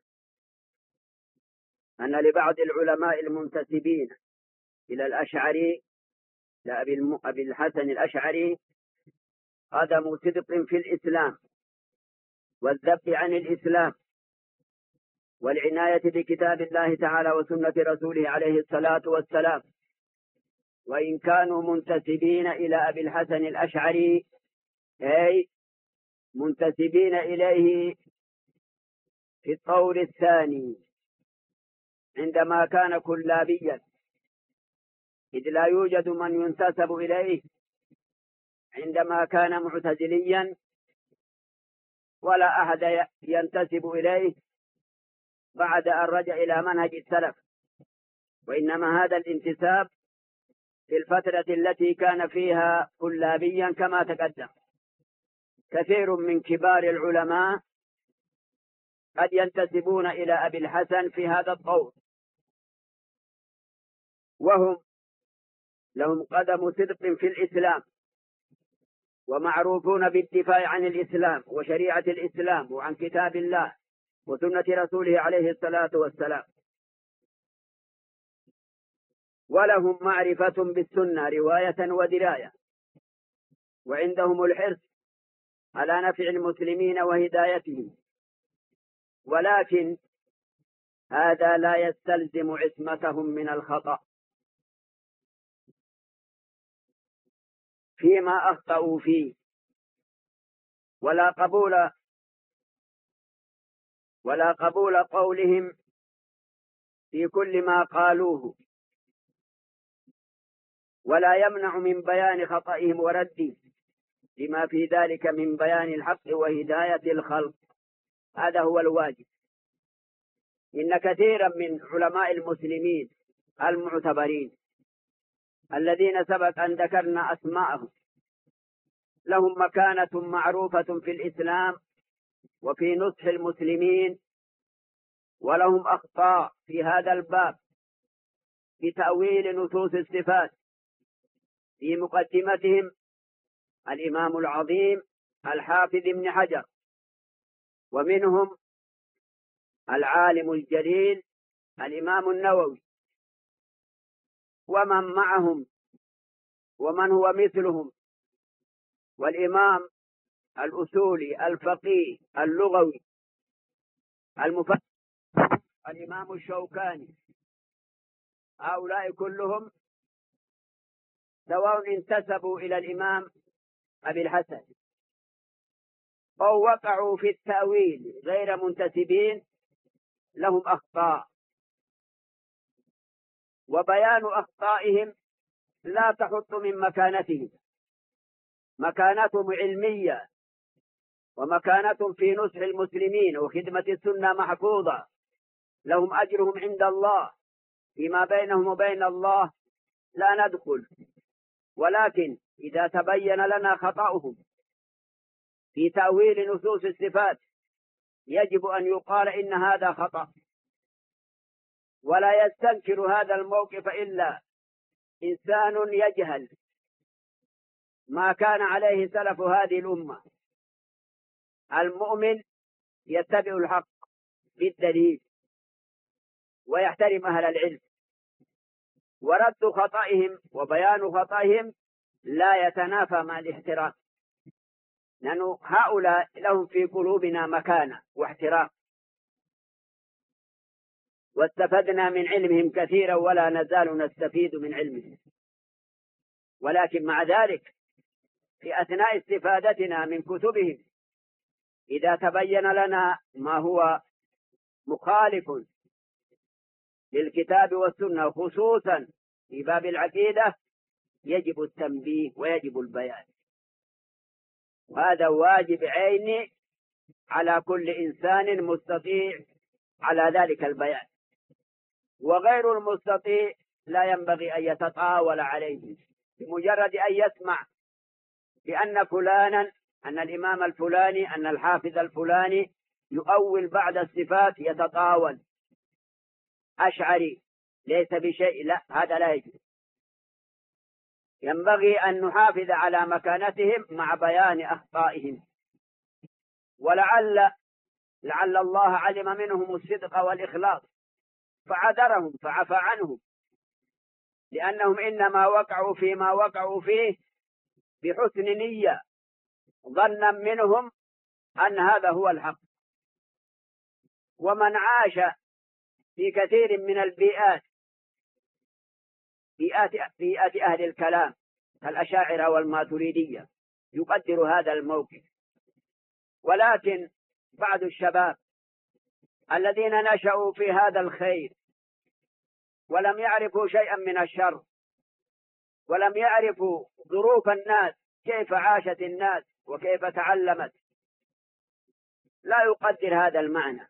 أن لبعض العلماء المنتسبين إلى الأشعري لأبي الحسن الأشعري عدم صدق في الإسلام والذب عن الإسلام والعناية بكتاب الله تعالى وسنة رسوله عليه الصلاة والسلام، وإن كانوا منتسبين إلى أبي الحسن الأشعري أي منتسبين إليه في الطور الثاني عندما كان كلابيا، إذ لا يوجد من ينتسب إليه عندما كان معتزليا، ولا أحد ينتسب إليه بعد أن رجع إلى منهج السلف، وإنما هذا الانتساب في الفترة التي كان فيها كلابيا كما تقدم. كثير من كبار العلماء قد ينتسبون إلى أبي الحسن في هذا الطور، وهم لهم قدم صدق في الإسلام ومعروفون بالدفاع عن الإسلام وشريعة الإسلام وعن كتاب الله وسنة رسوله عليه الصلاة والسلام، ولهم معرفة بالسنة رواية ودراية، وعندهم الحرص على نفع المسلمين وهدايتهم، ولكن هذا لا يستلزم عصمتهم من الخطأ فيما أخطأوا فيه، ولا قبول ولا قبول قولهم في كل ما قالوه، ولا يمنع من بيان خطئهم ورده لما في ذلك من بيان الحق وهداية الخلق. هذا هو الواجب. إن كثيرا من علماء المسلمين المعتبرين الذين سبق أن ذكرنا أسماءهم لهم مكانة معروفة في الإسلام وفي نصح المسلمين، ولهم أخطاء في هذا الباب بتأويل نصوص الصفات. في مقدمتهم الإمام العظيم الحافظ ابن حجر، ومنهم العالم الجليل الإمام النووي، ومن معهم ومن هو مثلهم، والإمام الأصولي الفقيه اللغوي المفسر الإمام الشوكاني. هؤلاء كلهم سواء انتسبوا إلى الإمام أبي الحسن أو وقعوا في التأويل غير منتسبين لهم أخطاء، وبيان أخطائهم لا تحط من مكانتهم. مكانتهم علمية، ومكانتهم في نصح المسلمين وخدمة السنة محفوظة، لهم أجرهم عند الله. فيما بينهم وبين الله لا ندخل، ولكن إذا تبين لنا خطأهم في تأويل نصوص الصفات يجب أن يقال إن هذا خطأ، ولا يستنكر هذا الموقف إلا إنسان يجهل ما كان عليه سلف هذه الأمة. المؤمن يتبع الحق بالدليل ويحترم أهل العلم، ورد خطئهم وبيان خطئهم لا يتنافى مع الاحترام، لأن هؤلاء لهم في قلوبنا مكانة واحترام، واستفدنا من علمهم كثيرا ولا نزال نستفيد من علمهم. ولكن مع ذلك في أثناء استفادتنا من كتبهم إذا تبين لنا ما هو مخالف للكتاب والسنة خصوصا في باب العقيدة يجب التنبيه ويجب البيان، وهذا واجب عيني على كل إنسان مستطيع على ذلك البيان، وغير المستطيع لا ينبغي أن يتطاول عليه بمجرد أن يسمع بأن فلانا أن الإمام الفلاني أن الحافظ الفلاني يؤول بعض الصفات يتطاول أشعري ليس بشيء، لا، هذا لا يجوز. ينبغي أن نحافظ على مكانتهم مع بيان أخطائهم، ولعل لعل الله علم منهم الصدق والإخلاص فعذرهم فعفى عنهم، لأنهم إنما وقعوا فيما وقعوا فيه بحسن نية ظنا منهم أن هذا هو الحق. ومن عاش في كثير من البيئات بيئات, بيئات أهل الكلام كالأشاعرة والماتريدية يقدر هذا الموقف، ولكن بعض الشباب الذين نشأوا في هذا الخير ولم يعرفوا شيئا من الشر ولم يعرفوا ظروف الناس كيف عاشت الناس وكيف تعلمت لا يقدر هذا المعنى.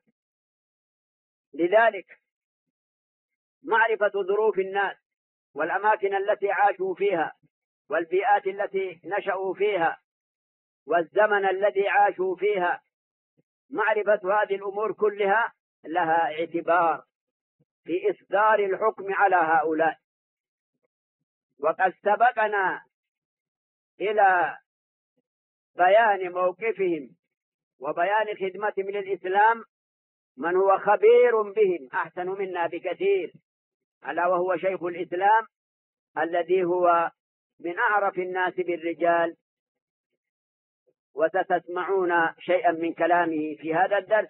لذلك معرفة ظروف الناس والأماكن التي عاشوا فيها والبيئات التي نشأوا فيها والزمن الذي عاشوا فيها، معرفة هذه الأمور كلها لها اعتبار في إصدار الحكم على هؤلاء. وقد سبقنا إلى بيان موقفهم وبيان خدمتهم للإسلام من هو خبير بهم أحسن منا بكثير، ألا وهو شيخ الإسلام الذي هو من أعرف الناس بالرجال. وستسمعون شيئا من كلامه في هذا الدرس،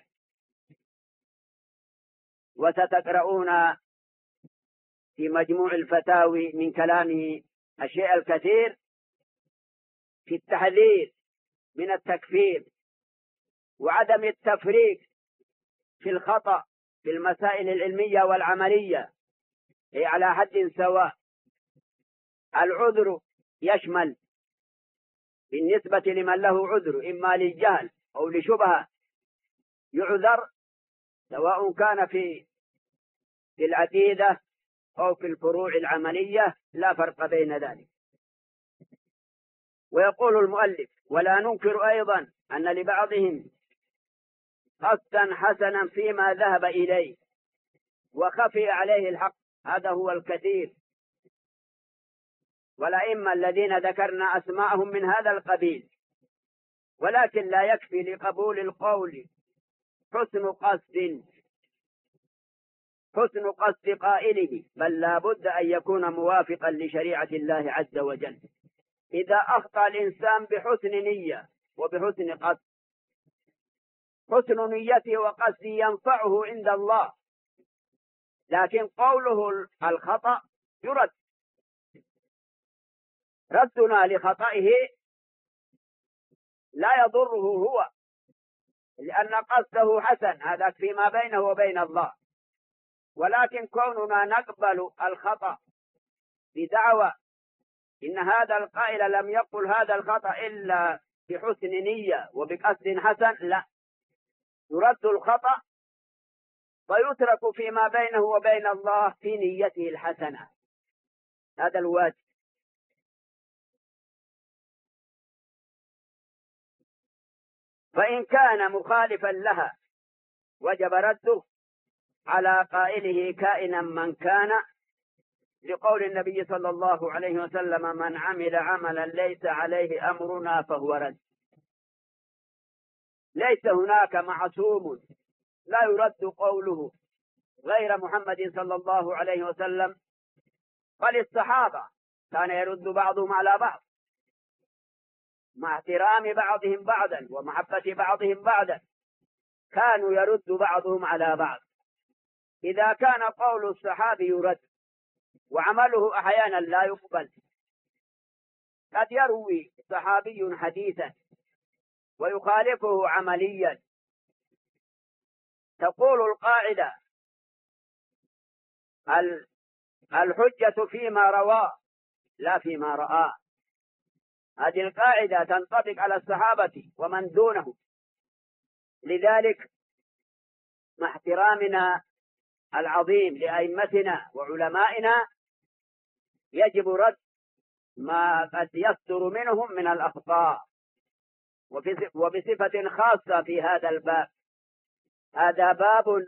وستقرؤون في مجموع الفتاوي من كلامه الشيء الكثير في التحذير من التكفير وعدم التفريق في الخطأ في المسائل العلمية والعملية، هي على حد سواء. العذر يشمل بالنسبة لمن له عذر إما للجهل أو لشبهة يعذر، سواء كان في في العقيدة أو في الفروع العملية، لا فرق بين ذلك. ويقول المؤلف: ولا ننكر أيضا أن لبعضهم قصدا حسنا فيما ذهب إليه وخفي عليه الحق، هذا هو الكثير. والأئمة الذين ذكرنا أسماءهم من هذا القبيل، ولكن لا يكفي لقبول القول حسن قصد حسن قصد قائله، بل لا بد أن يكون موافقا لشريعة الله عز وجل. إذا أخطأ الإنسان بحسن نية وبحسن قصد، حسن نيته وقصده ينفعه عند الله، لكن قوله الخطأ يرد. ردنا لخطئه لا يضره هو، لأن قصده حسن، هذا فيما بينه وبين الله. ولكن كوننا نقبل الخطأ بدعوى إن هذا القائل لم يقل هذا الخطأ إلا بحسن نية وبقصد حسن، لا، يرد الخطأ ويترك فيما بينه وبين الله في نيته الحسنة، هذا الواجب. فإن كان مخالفا لها وجب رده على قائله كائنا من كان، لقول النبي صلى الله عليه وسلم: من عمل عملا ليس عليه أمرنا فهو رد. ليس هناك معصوم لا يرد قوله غير محمد صلى الله عليه وسلم، بل الصحابة كان يرد بعضهم على بعض مع احترام بعضهم بعضا ومحبة بعضهم بعضا، كانوا يرد بعضهم على بعض. إذا كان قول الصحابي يرد وعمله أحيانا لا يقبل، قد يروي صحابي حديثا ويخالفه عمليا، تقول القاعدة: الحجة فيما روى لا فيما رأى. هذه القاعدة تنطبق على الصحابة ومن دونه. لذلك مع احترامنا العظيم لأئمتنا وعلمائنا يجب رد ما قد يصدر منهم من الأخطاء، وبصفة خاصة في هذا الباب. هذا باب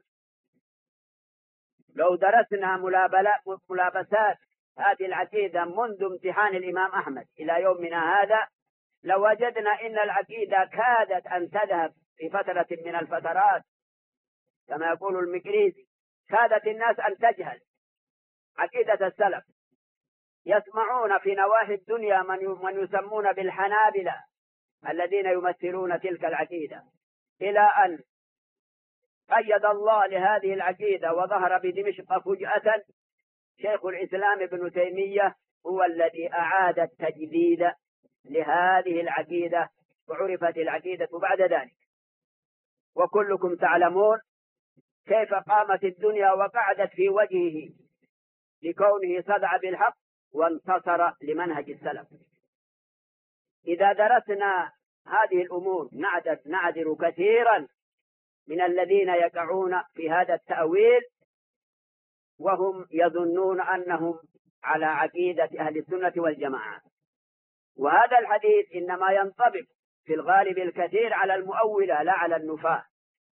لو درسنا ملابسات هذه العقيدة منذ امتحان الإمام أحمد إلى يومنا هذا، لوجدنا إن العقيدة كادت أن تذهب في فترة من الفترات، كما يقول المكريزي: كادت الناس أن تجهل عقيدة السلف. يسمعون في نواحي الدنيا من يسمون بالحنابلة الذين يمثلون تلك العقيدة، إلى أن قيد الله لهذه العقيدة وظهر بدمشق فجأة شيخ الإسلام ابن تيمية هو الذي أعاد التجديد لهذه العقيدة، وعرفت العقيدة بعد ذلك. وكلكم تعلمون كيف قامت الدنيا وقعدت في وجهه لكونه صدع بالحق وانتصر لمنهج السلف. إذا درسنا هذه الأمور نعذر, نعذر كثيرا من الذين يقعون في هذا التأويل وهم يظنون أنهم على عقيدة أهل السنة والجماعة. وهذا الحديث إنما ينطبق في الغالب الكثير على المؤولة لا على النفاة.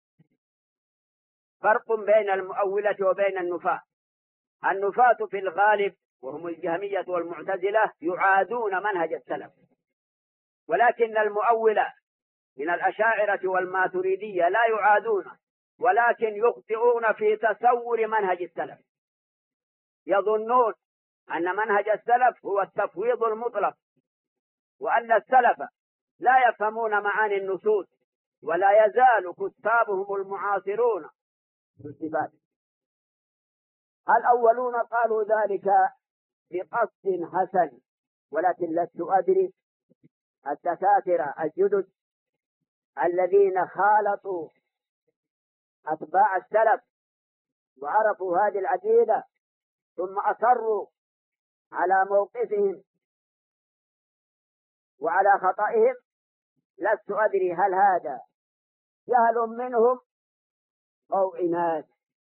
فرق بين المؤولة وبين النفاة: النفاة في الغالب وهم الجهمية والمعتزلة يعادون منهج السلف ولكن المؤولة من الأشاعرة والماتريدية لا يعادونه، ولكن يخطئون في تصور منهج السلف. يظنون أن منهج السلف هو التفويض المطلق، وأن السلف لا يفهمون معاني النصوص، ولا يزال كتابهم المعاصرون بالصفات. الأولون قالوا ذلك بقصد حسن، ولكن لست أدري الدكاترة الجدد الذين خالطوا أتباع السلف وعرفوا هذه العقيدة ثم أصروا على موقفهم وعلى خطئهم، لست أدري هل هذا جهل منهم أو عناد.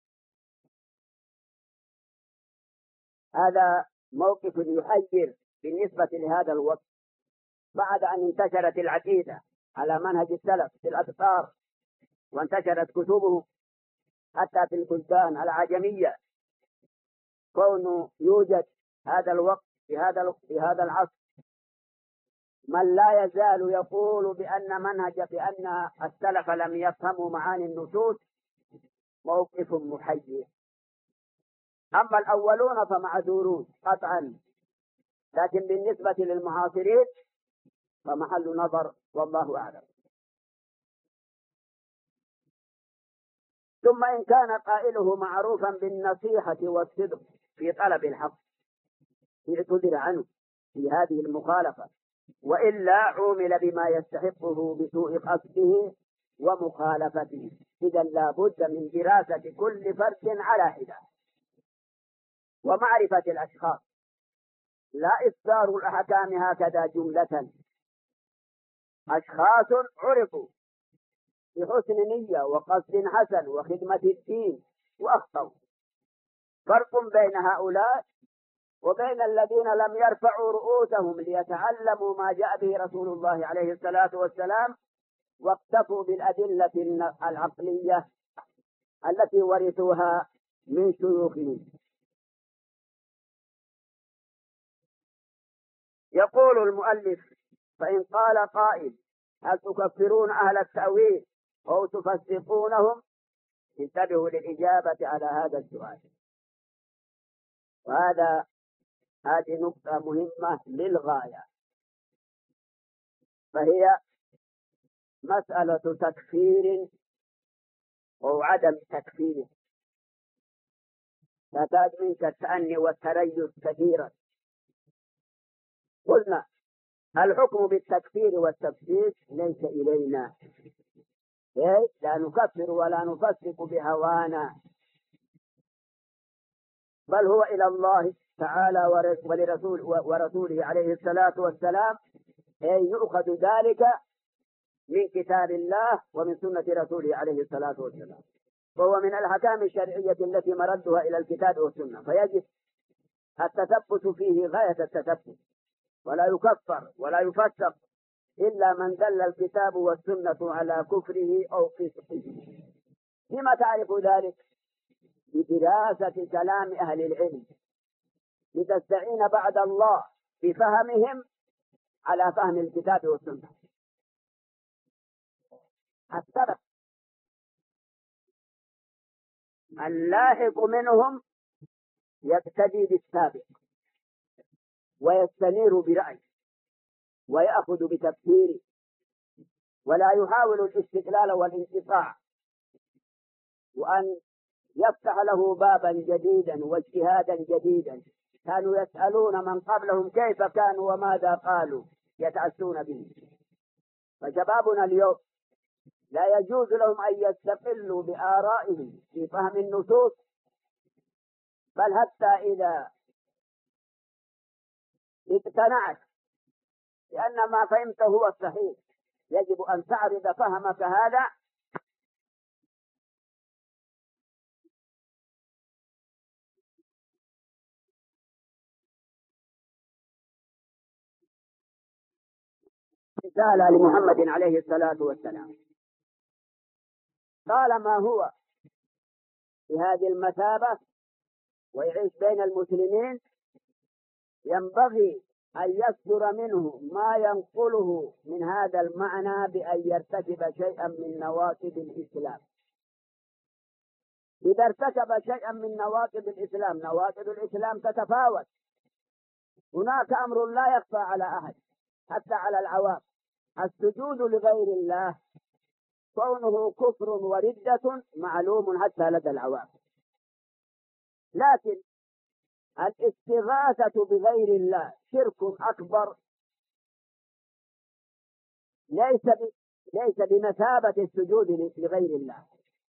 هذا موقف يحير بالنسبة لهذا الوقت، بعد أن انتشرت العقيدة على منهج السلف في الأقطار وانتشرت كتبه حتى في البلدان العجمية. كونه يوجد هذا الوقت في هذا في هذا العصر من لا يزال يقول بأن منهج بأن السلف لم يفهموا معاني النصوص، موقف محير. أما الأولون فمعذورون قطعا، لكن بالنسبة للمعاصرين فمحل نظر والله أعلم. ثم إن كان قائله معروفا بالنصيحة والصدق في طلب الحق اعتذر عنه في هذه المخالفة، وإلا عومل بما يستحقه بسوء قصده ومخالفته. إذا لا بد من دراسة كل فرد على حدة ومعرفة الأشخاص، لا إصدار الأحكام هكذا جملة. أشخاص عرفوا بحسن نية وقصد حسن وخدمة الدين وأخطأوا. فرق بين هؤلاء وبين الذين لم يرفعوا رؤوسهم ليتعلموا ما جاء به رسول الله عليه الصلاة والسلام واكتفوا بالأدلة العقلية التي ورثوها من شيوخهم. يقول المؤلف: فإن قال قائل هل تكفرون أهل التأويل أو تفسقونهم؟ انتبهوا للإجابة على هذا السؤال، وهذا هذه نقطة مهمة للغاية، فهي مسألة تكفير أو عدم تكفير. تحتاج منك التأني والتريث كثيرا. قلنا الحكم بالتكفير والتفسيق ليس إلينا، لا نكفر ولا نفسق بهوانا، بل هو إلى الله تعالى ولرسول ورسوله عليه الصلاة والسلام، أي يؤخذ ذلك من كتاب الله ومن سنة رسوله عليه الصلاة والسلام، وهو من الأحكام الشرعية التي مردها إلى الكتاب والسنة، فيجب التثبت فيه غاية التثبت، ولا يكفر ولا يفسق إلا من دل الكتاب والسنة على كفره أو فسقه. لما تعرف ذلك؟ بدراسة كلام أهل العلم، لتستعين بعد الله بفهمهم على فهم الكتاب والسنة. السبب اللاحق منهم يقتدي بالسابق ويستنير برأيه ويأخذ بتفسيره، ولا يحاول الاستقلال والانقطاع وأن يفتح له بابا جديدا واجتهادا جديدا. كانوا يسألون من قبلهم كيف كانوا وماذا قالوا، يتأسون به. فشبابنا اليوم لا يجوز لهم أن يستقلوا بآرائهم في فهم النصوص، بل حتى إذا اقتنعت لأن ما فهمته هو الصحيح يجب أن تعرض فهمك هذا رسالة لمحمد عليه الصلاة والسلام. طالما هو في هذه المثابة ويعيش بين المسلمين، ينبغي أن يصدر منه ما ينقله من هذا المعنى بأن يرتكب شيئا من نواقض الإسلام. إذا ارتكب شيئا من نواقض الإسلام، نواقض الإسلام تتفاوت، هناك أمر لا يخفى على أحد حتى على العوام، السجود لغير الله كونه كفر وردة معلوم حتى لدى العوام، لكن الاستغاثة بغير الله شرك أكبر، ليس ليس بمثابة السجود لغير الله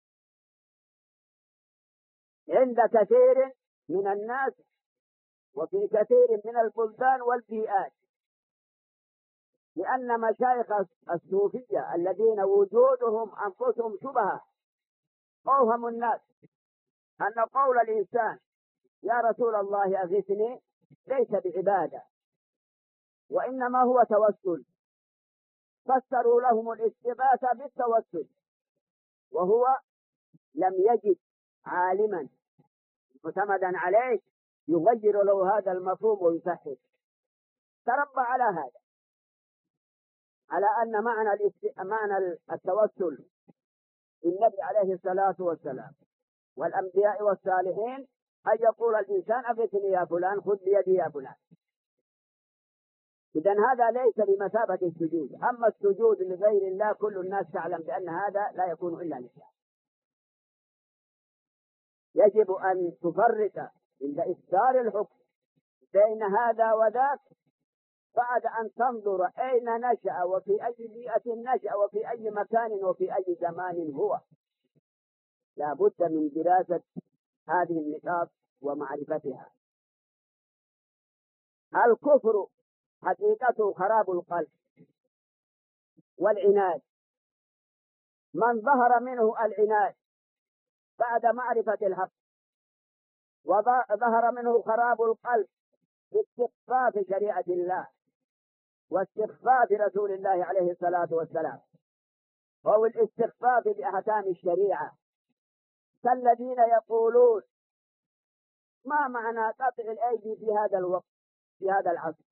عند كثير من الناس وفي كثير من البلدان والبيئات، لأن مشايخ الصوفية الذين وجودهم أنفسهم شبهة أوهموا الناس أن قول الإنسان يا رسول الله أغثني ليس بعبادة وإنما هو توسل، فسروا لهم الاستغاثة بالتوسل، وهو لم يجد عالما معتمدا عليه يغير له هذا المفهوم ويصحح، تربى على هذا، على أن معنى الاست... معنى التوسل النبي عليه الصلاة والسلام والأنبياء والصالحين أن يقول الإنسان أغثني يا فلان، خذ بيدي يا فلان. إذن هذا ليس بمثابة السجود. أما السجود لغير الله كل الناس تعلم بأن هذا لا يكون إلا لله. يجب أن تفرق عند إصدار الحكم بين هذا وذاك بعد أن تنظر أين نشأ وفي أي بيئة نشأ وفي أي مكان وفي أي زمان هو. لا بد من دراسة هذه النقاط ومعرفتها. الكفر حقيقته خراب القلب والعناد، من ظهر منه العناد بعد معرفة الحق وظهر منه خراب القلب باستخفاف شريعة الله واستخفاف رسول الله عليه الصلاة والسلام أو الاستخفاف بأحكام الشريعة، كالذين يقولون ما معنى قطع الأيدي في هذا الوقت في هذا العصر،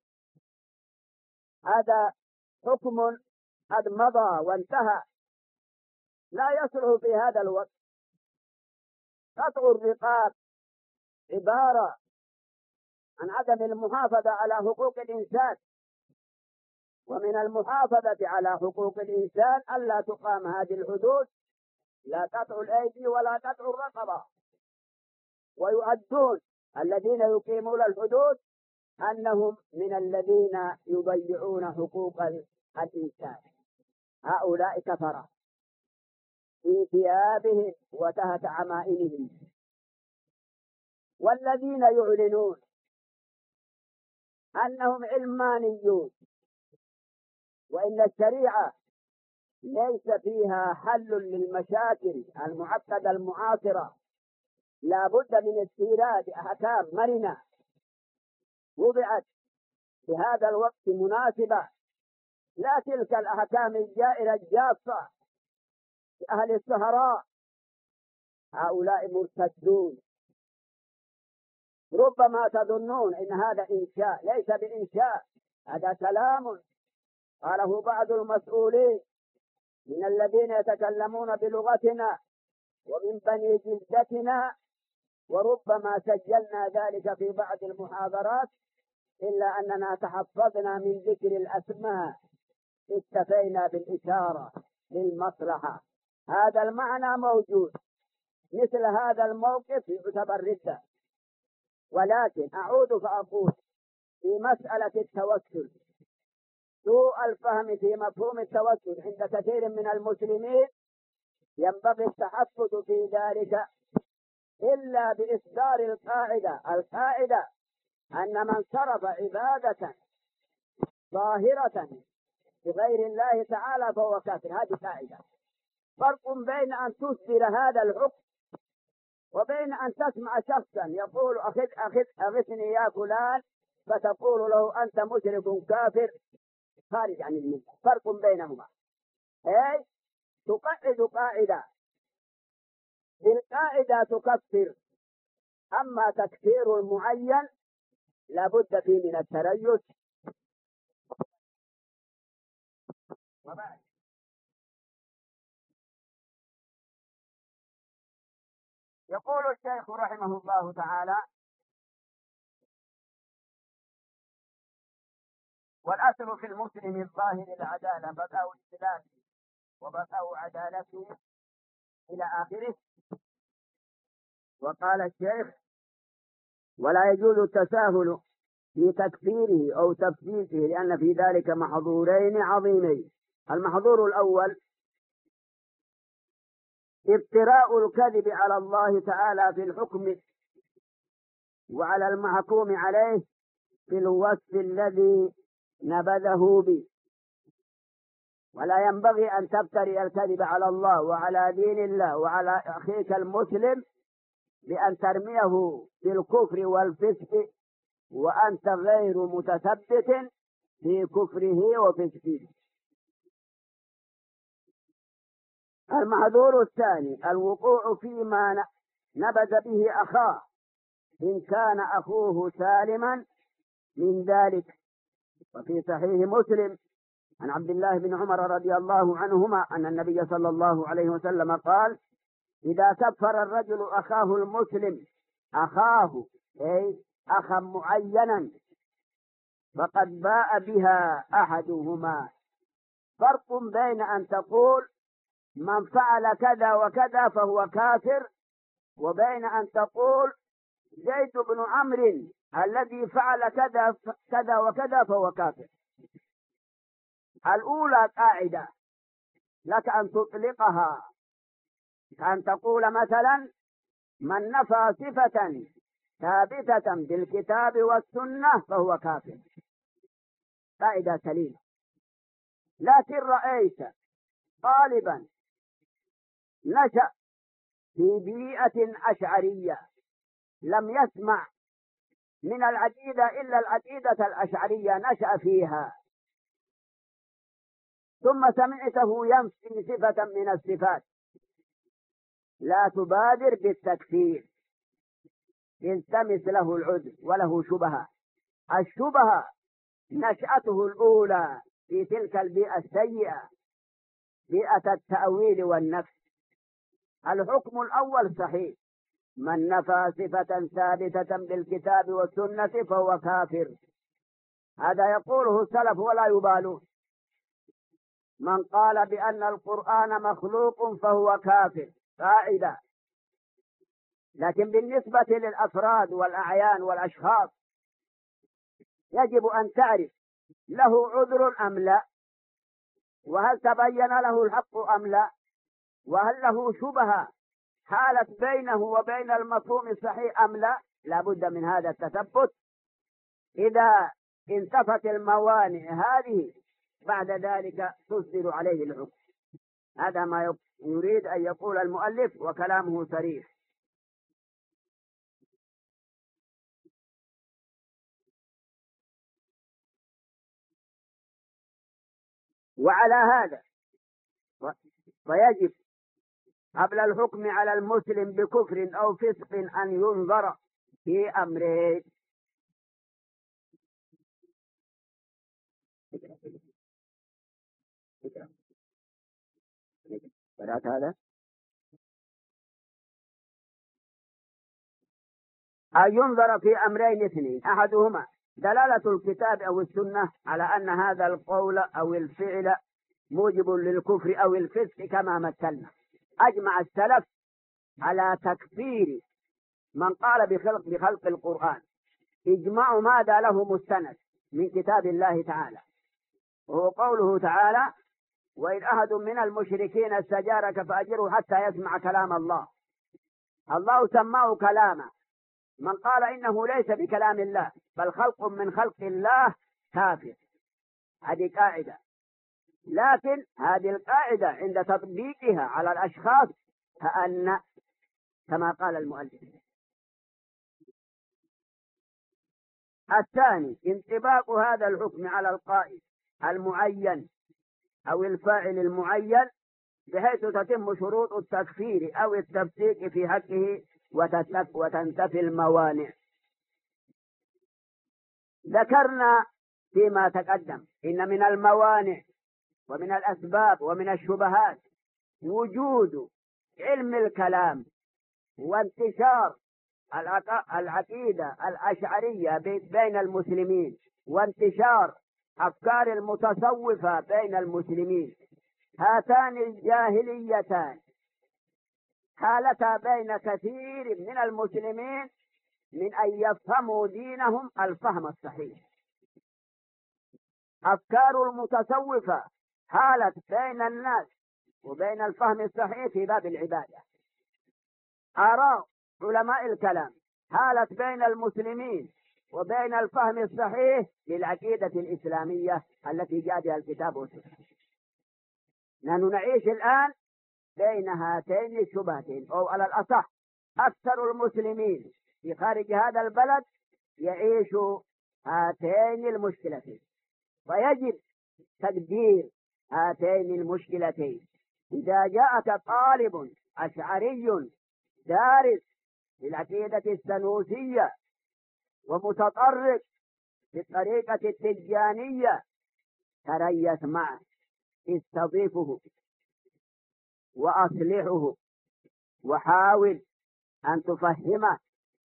هذا حكم قد مضى وانتهى لا يصلح في هذا الوقت. قطع الرقاب عبارة عن عدم المحافظة على حقوق الإنسان، ومن المحافظة على حقوق الإنسان ألا تقام هذه الحدود، لا قطع الأيدي ولا قطع الرقبة. ويؤدون الذين يقيمون الحدود أنهم من الذين يضيعون حقوق الإنسان، هؤلاء كفرة في ثيابهم وتحت عمائمهم. والذين يعلنون أنهم علمانيون وإن الشريعة ليس فيها حل للمشاكل المعقدة المعاصرة، لا بد من استيراد أحكام مرنة وضعت في هذا الوقت مناسبة، لا تلك الأحكام الجائرة الجافة لأهل السهراء. هؤلاء مرتدون، ربما تظنون إن هذا إنشاء، ليس بإنشاء، هذا كلام قاله بعض المسؤولين من الذين يتكلمون بلغتنا ومن بني جلدتنا، وربما سجلنا ذلك في بعض المحاضرات، إلا أننا تحفظنا من ذكر الأسماء، اكتفينا بالإشارة للمصلحة. هذا المعنى موجود، مثل هذا الموقف يعتبر ردة. ولكن أعود فأقول في مسألة التوسل، سوء الفهم في مفهوم التوسل عند كثير من المسلمين ينبغي التحفظ في ذلك، إلا بإصدار القاعدة القاعدة أن من صرف عبادة ظاهرة بغير الله تعالى فهو كافر. هذه قاعدة. فرق بين أن تصدر هذا الحكم وبين أن تسمع شخصا يقول أخذ أخذ أغثني يا فلان فتقول له أنت مشرك كافر خارج عن الملة. فرق بينهما. أي تقعد قاعدة، بالقاعدة تكفر، أما تكفير المعين لابد فيه من التريث وبعد يقول الشيخ رحمه الله تعالى: والأصل في المسلم الظاهر العدالة بقاء السلام وبقاء عدالته إلى آخره. وقال الشيخ: ولا يجوز التساهل في تكفيره أو تفسيقه لأن في ذلك محظورين عظيمين. المحظور الأول افتراء الكذب على الله تعالى في الحكم وعلى المحكوم عليه في الوصف الذي نبذه به. ولا ينبغي أن تفتري الكذب على الله وعلى دين الله وعلى أخيك المسلم بأن ترميه بالكفر والفسق وأنت غير متثبت في كفره وفسقه. المحظور الثاني الوقوع فيما نبذ به أخاه إن كان أخوه سالما من ذلك. وفي صحيح مسلم عن عبد الله بن عمر رضي الله عنهما أن النبي صلى الله عليه وسلم قال: إذا كفر الرجل أخاه المسلم أخاه أي أخا معينا فقد باء بها أحدهما. فرق بين أن تقول من فعل كذا وكذا فهو كافر، وبين أن تقول زيد بن عمرو الذي فعل كذا كذا وكذا فهو كافر. الأولى قاعدة لك أن تطلقها، كأن تقول مثلا من نفى صفة ثابتة بالكتاب والسنة فهو كافر، قاعدة سليمة. لكن رأيت طالبا نشأ في بيئة أشعرية لم يسمع من العقيدة إلا العقيدة الأشعرية نشأ فيها، ثم سمعته ينفي صفة من الصفات، لا تبادر بالتكفير، التمس له العذر وله شبهة. الشبهة نشأته الأولى في تلك البيئة السيئة، بيئة التأويل والنفس. الحكم الأول صحيح: من نفى صفة ثابتة بالكتاب والسنة فهو كافر. هذا يقوله السلف ولا يبالون. من قال بأن القرآن مخلوق فهو كافر، قاعدة. لكن بالنسبة للأفراد والأعيان والأشخاص يجب أن تعرف له عذر أم لا، وهل تبين له الحق أم لا، وهل له شبهة حالت بينه وبين المفهوم الصحيح أم لا. لا بد من هذا التثبت. إذا انتفت الموانع هذه بعد ذلك تصدر عليه الحكم. هذا ما يريد أن يقول المؤلف، وكلامه صريح. وعلى هذا فيجب قبل الحكم على المسلم بكفر أو فسق أن ينظر في أمره. بدأت هذا أن ينظر في أمرين اثنين: أحدهما دلالة الكتاب أو السنة على أن هذا القول أو الفعل موجب للكفر أو الفسق كما مثلنا. أجمع السلف على تكفير من قال بخلق بخلق القرآن. إجماع ماذا له مستند من كتاب الله تعالى، وهو قوله تعالى: وإذ أحد من المشركين استجارك فأجره حتى يسمع كلام الله. الله سماه كلاما. من قال إنه ليس بكلام الله بل خلق من خلق الله كافر. هذه قاعدة. لكن هذه القاعدة عند تطبيقها على الأشخاص كأن كما قال المؤلف. الثاني انطباق هذا الحكم على القائل المعين أو الفاعل المعين بحيث تتم شروط التكفير أو التفسيق في حقه وتنتفي الموانع. ذكرنا فيما تقدم إن من الموانع ومن الأسباب ومن الشبهات وجود علم الكلام وانتشار العقيدة الأشعرية بين المسلمين، وانتشار أفكار المتصوفة بين المسلمين. هاتان الجاهليتان حالتا بين كثير من المسلمين من أن يفهموا دينهم الفهم الصحيح. أفكار المتصوفة حالت بين الناس وبين الفهم الصحيح في باب العبادة. آراء علماء الكلام حالت بين المسلمين وبين الفهم الصحيح للعقيدة الإسلامية التي جاء بها الكتاب والسنة. نحن نعيش الآن بين هاتين الشبهتين، أو على الأصح أكثر المسلمين في خارج هذا البلد يعيشوا هاتين المشكلتين، ويجب تقدير هاتين المشكلتين. إذا جاءك طالب أشعري دارس للعقيدة السنوسية ومتطرق في الطريقة التجانية، تريث معه، استضيفه وأصلحه، وحاول أن تفهمه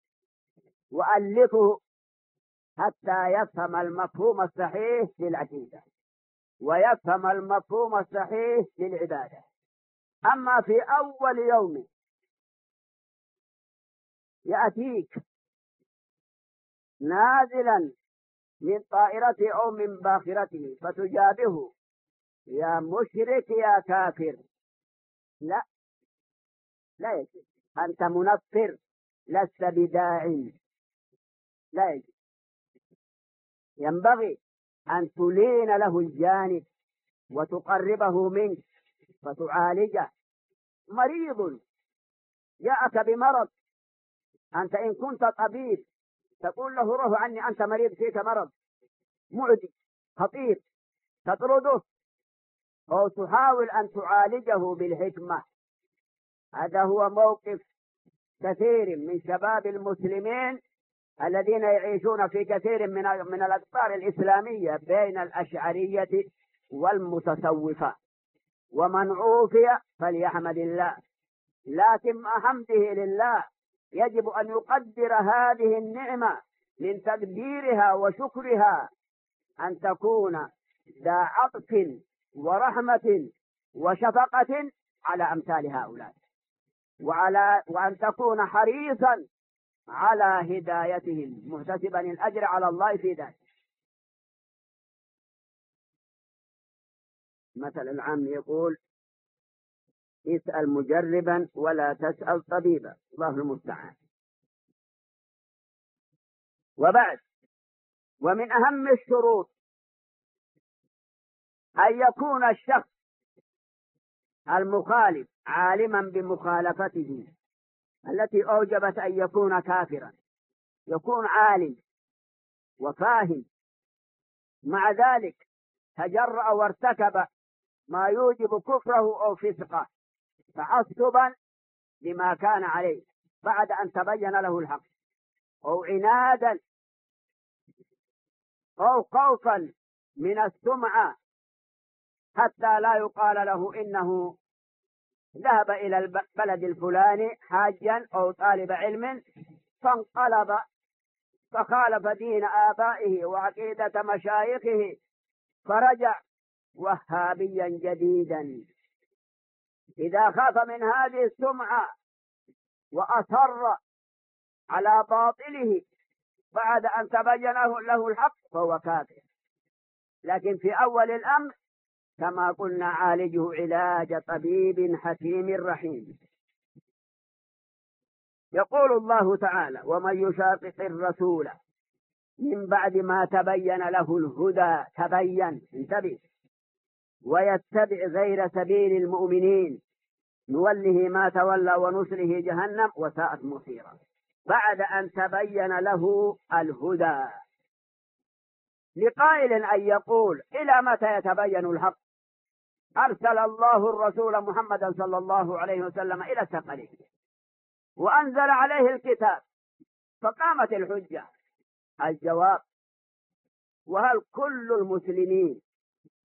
وألفه حتى يفهم المفهوم الصحيح للعقيدة ويفهم المفهوم الصحيح للعبادة. أما في أول يوم يأتيك نازلا من طائرته أو من باخرته فتجابه يا مشرك يا كافر، لا لا يجب. أنت منفر لست بداع، لا يجب. ينبغي أن تلين له الجانب وتقربه منك فتعالجه. مريض جاءك بمرض، أنت إن كنت طبيب تقول له روح عني أنت مريض فيك مرض معدي خطير، تطرده أو تحاول أن تعالجه بالحكمة. هذا هو موقف كثير من شباب المسلمين الذين يعيشون في كثير من من الأقطار الإسلامية بين الأشعرية والمتصوفة. ومن عوفي فليحمد الله، لكن مع حمده لله يجب أن يقدر هذه النعمة من تقديرها وشكرها أن تكون ذا عطف ورحمة وشفقة على أمثال هؤلاء، وعلى وأن تكون حريصا على هدايتهم محتسبا الأجر على الله في ذلك. مثل العام يقول اسأل مجربا ولا تسأل طبيبا، الله المستعان. وبعد، ومن أهم الشروط أن يكون الشخص المخالف عالما بمخالفته التي أوجبت أن يكون كافرا، يكون عالم وفاهم، مع ذلك تجرأ وارتكب ما يوجب كفره أو فسقه تعصبا لما كان عليه بعد أن تبين له الحق، أو عنادا أو خوفا من السمعة حتى لا يقال له إنه ذهب إلى البلد الفلاني حاجا أو طالب علم فانقلب فخالف دين آبائه وعقيدة مشايخه فرجع وهابيا جديدا. إذا خاف من هذه السمعة وأصر على باطله بعد أن تبين له الحق فهو كافر. لكن في أول الأمر كما قلنا عالجه علاج طبيب حكيم رحيم. يقول الله تعالى ومن يشاقق الرسول من بعد ما تبين له الهدى، تبين انتبه، ويتبع غير سبيل المؤمنين نوله ما تولى ونصله جهنم وساءت مصيرا. بعد أن تبين له الهدى، لقائل أن يقول إلى متى يتبين الحق؟ أرسل الله الرسول محمدا صلى الله عليه وسلم إلى الثقلين وأنزل عليه الكتاب فقامت الحجة. الجواب: وهل كل المسلمين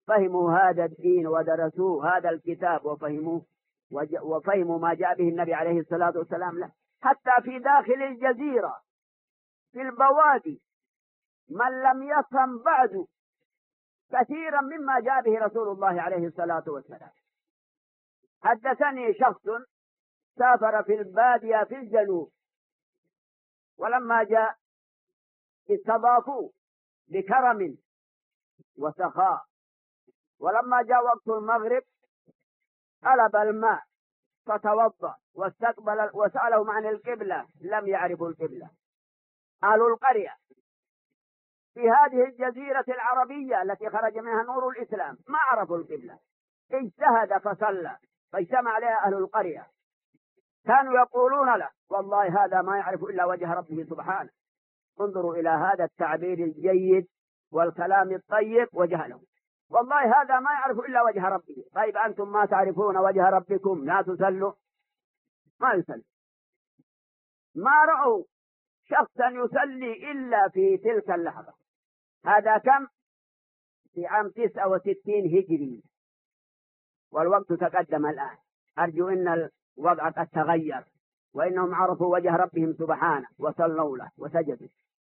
فهموا هذا الدين ودرسوا هذا الكتاب وفهموا وفهموا ما جاء به النبي عليه الصلاة والسلام. لا، حتى في داخل الجزيرة في البوادي من لم يفهم بعد كثيرا مما جاء به رسول الله عليه الصلاة والسلام. حدثني شخص سافر في البادية في الجنوب، ولما جاء استضافوه بكرم وسخاء، ولما جاء وقت المغرب قلب الماء فتوضأ واستقبل وسألهم عن القبلة، لم يعرفوا القبلة. أهل القرية في هذه الجزيرة العربية التي خرج منها نور الإسلام ما عرفوا القبلة. اجتهد فصلى فاجتمع عليها أهل القرية، كانوا يقولون له والله هذا ما يعرف إلا وجه ربه سبحانه. انظروا إلى هذا التعبير الجيد والكلام الطيب وجهله، والله هذا ما يعرف إلا وجه ربه. طيب أنتم ما تعرفون وجه ربكم لا تصلوا؟ ما يصلي. ما رأوا شخصا يصلي إلا في تلك اللحظة. هذا كم؟ في عام تسعة وستين هجري، والوقت تقدم الآن. أرجو إن الوضع قد تغير، وإنهم عرفوا وجه ربهم سبحانه وصلوا له وسجدوا.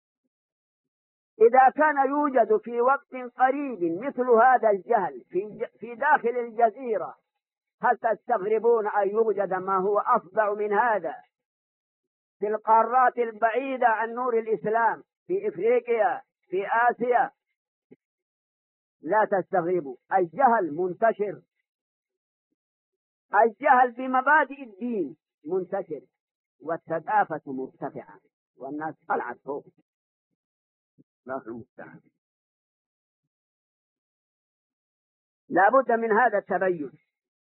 إذا كان يوجد في وقت قريب مثل هذا الجهل في في داخل الجزيرة، هل تستغربون أن يوجد ما هو أفظع من هذا في القارات البعيدة عن نور الإسلام، في إفريقيا، في آسيا؟ لا تستغربوا. الجهل منتشر، الجهل بمبادئ الدين منتشر، والثقافة مرتفعة، والناس طلعت فوق. لا المستعان. لا بد من هذا التبين.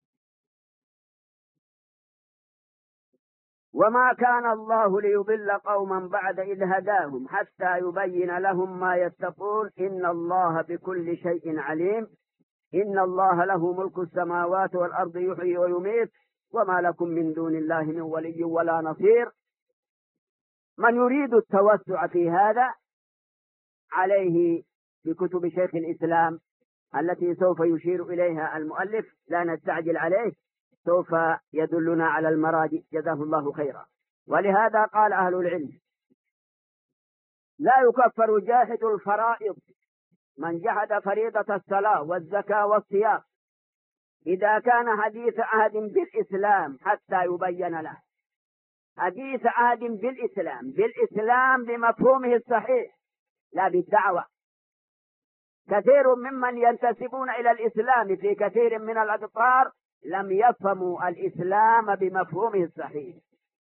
وما كان الله ليضل قوما بعد إذ هداهم حتى يبين لهم ما يتقون إن الله بكل شيء عليم. إن الله له ملك السماوات والأرض يحيي ويميت وما لكم من دون الله من ولي ولا نصير. من يريد التوسع في هذا عليه بكتب شيخ الإسلام التي سوف يشير إليها المؤلف، لا نستعجل عليه، سوف يدلنا على المراجع جزاه الله خيرا. ولهذا قال أهل العلم لا يكفر جاحد الفرائض من جحد فريضة الصلاة والزكاة والصيام إذا كان حديث عهد بالإسلام حتى يبين له. حديث عهد بالإسلام، بالإسلام بمفهومه الصحيح لا بالدعوة. كثير ممن ينتسبون إلى الإسلام في كثير من الأقطار لم يفهموا الإسلام بمفهومه الصحيح،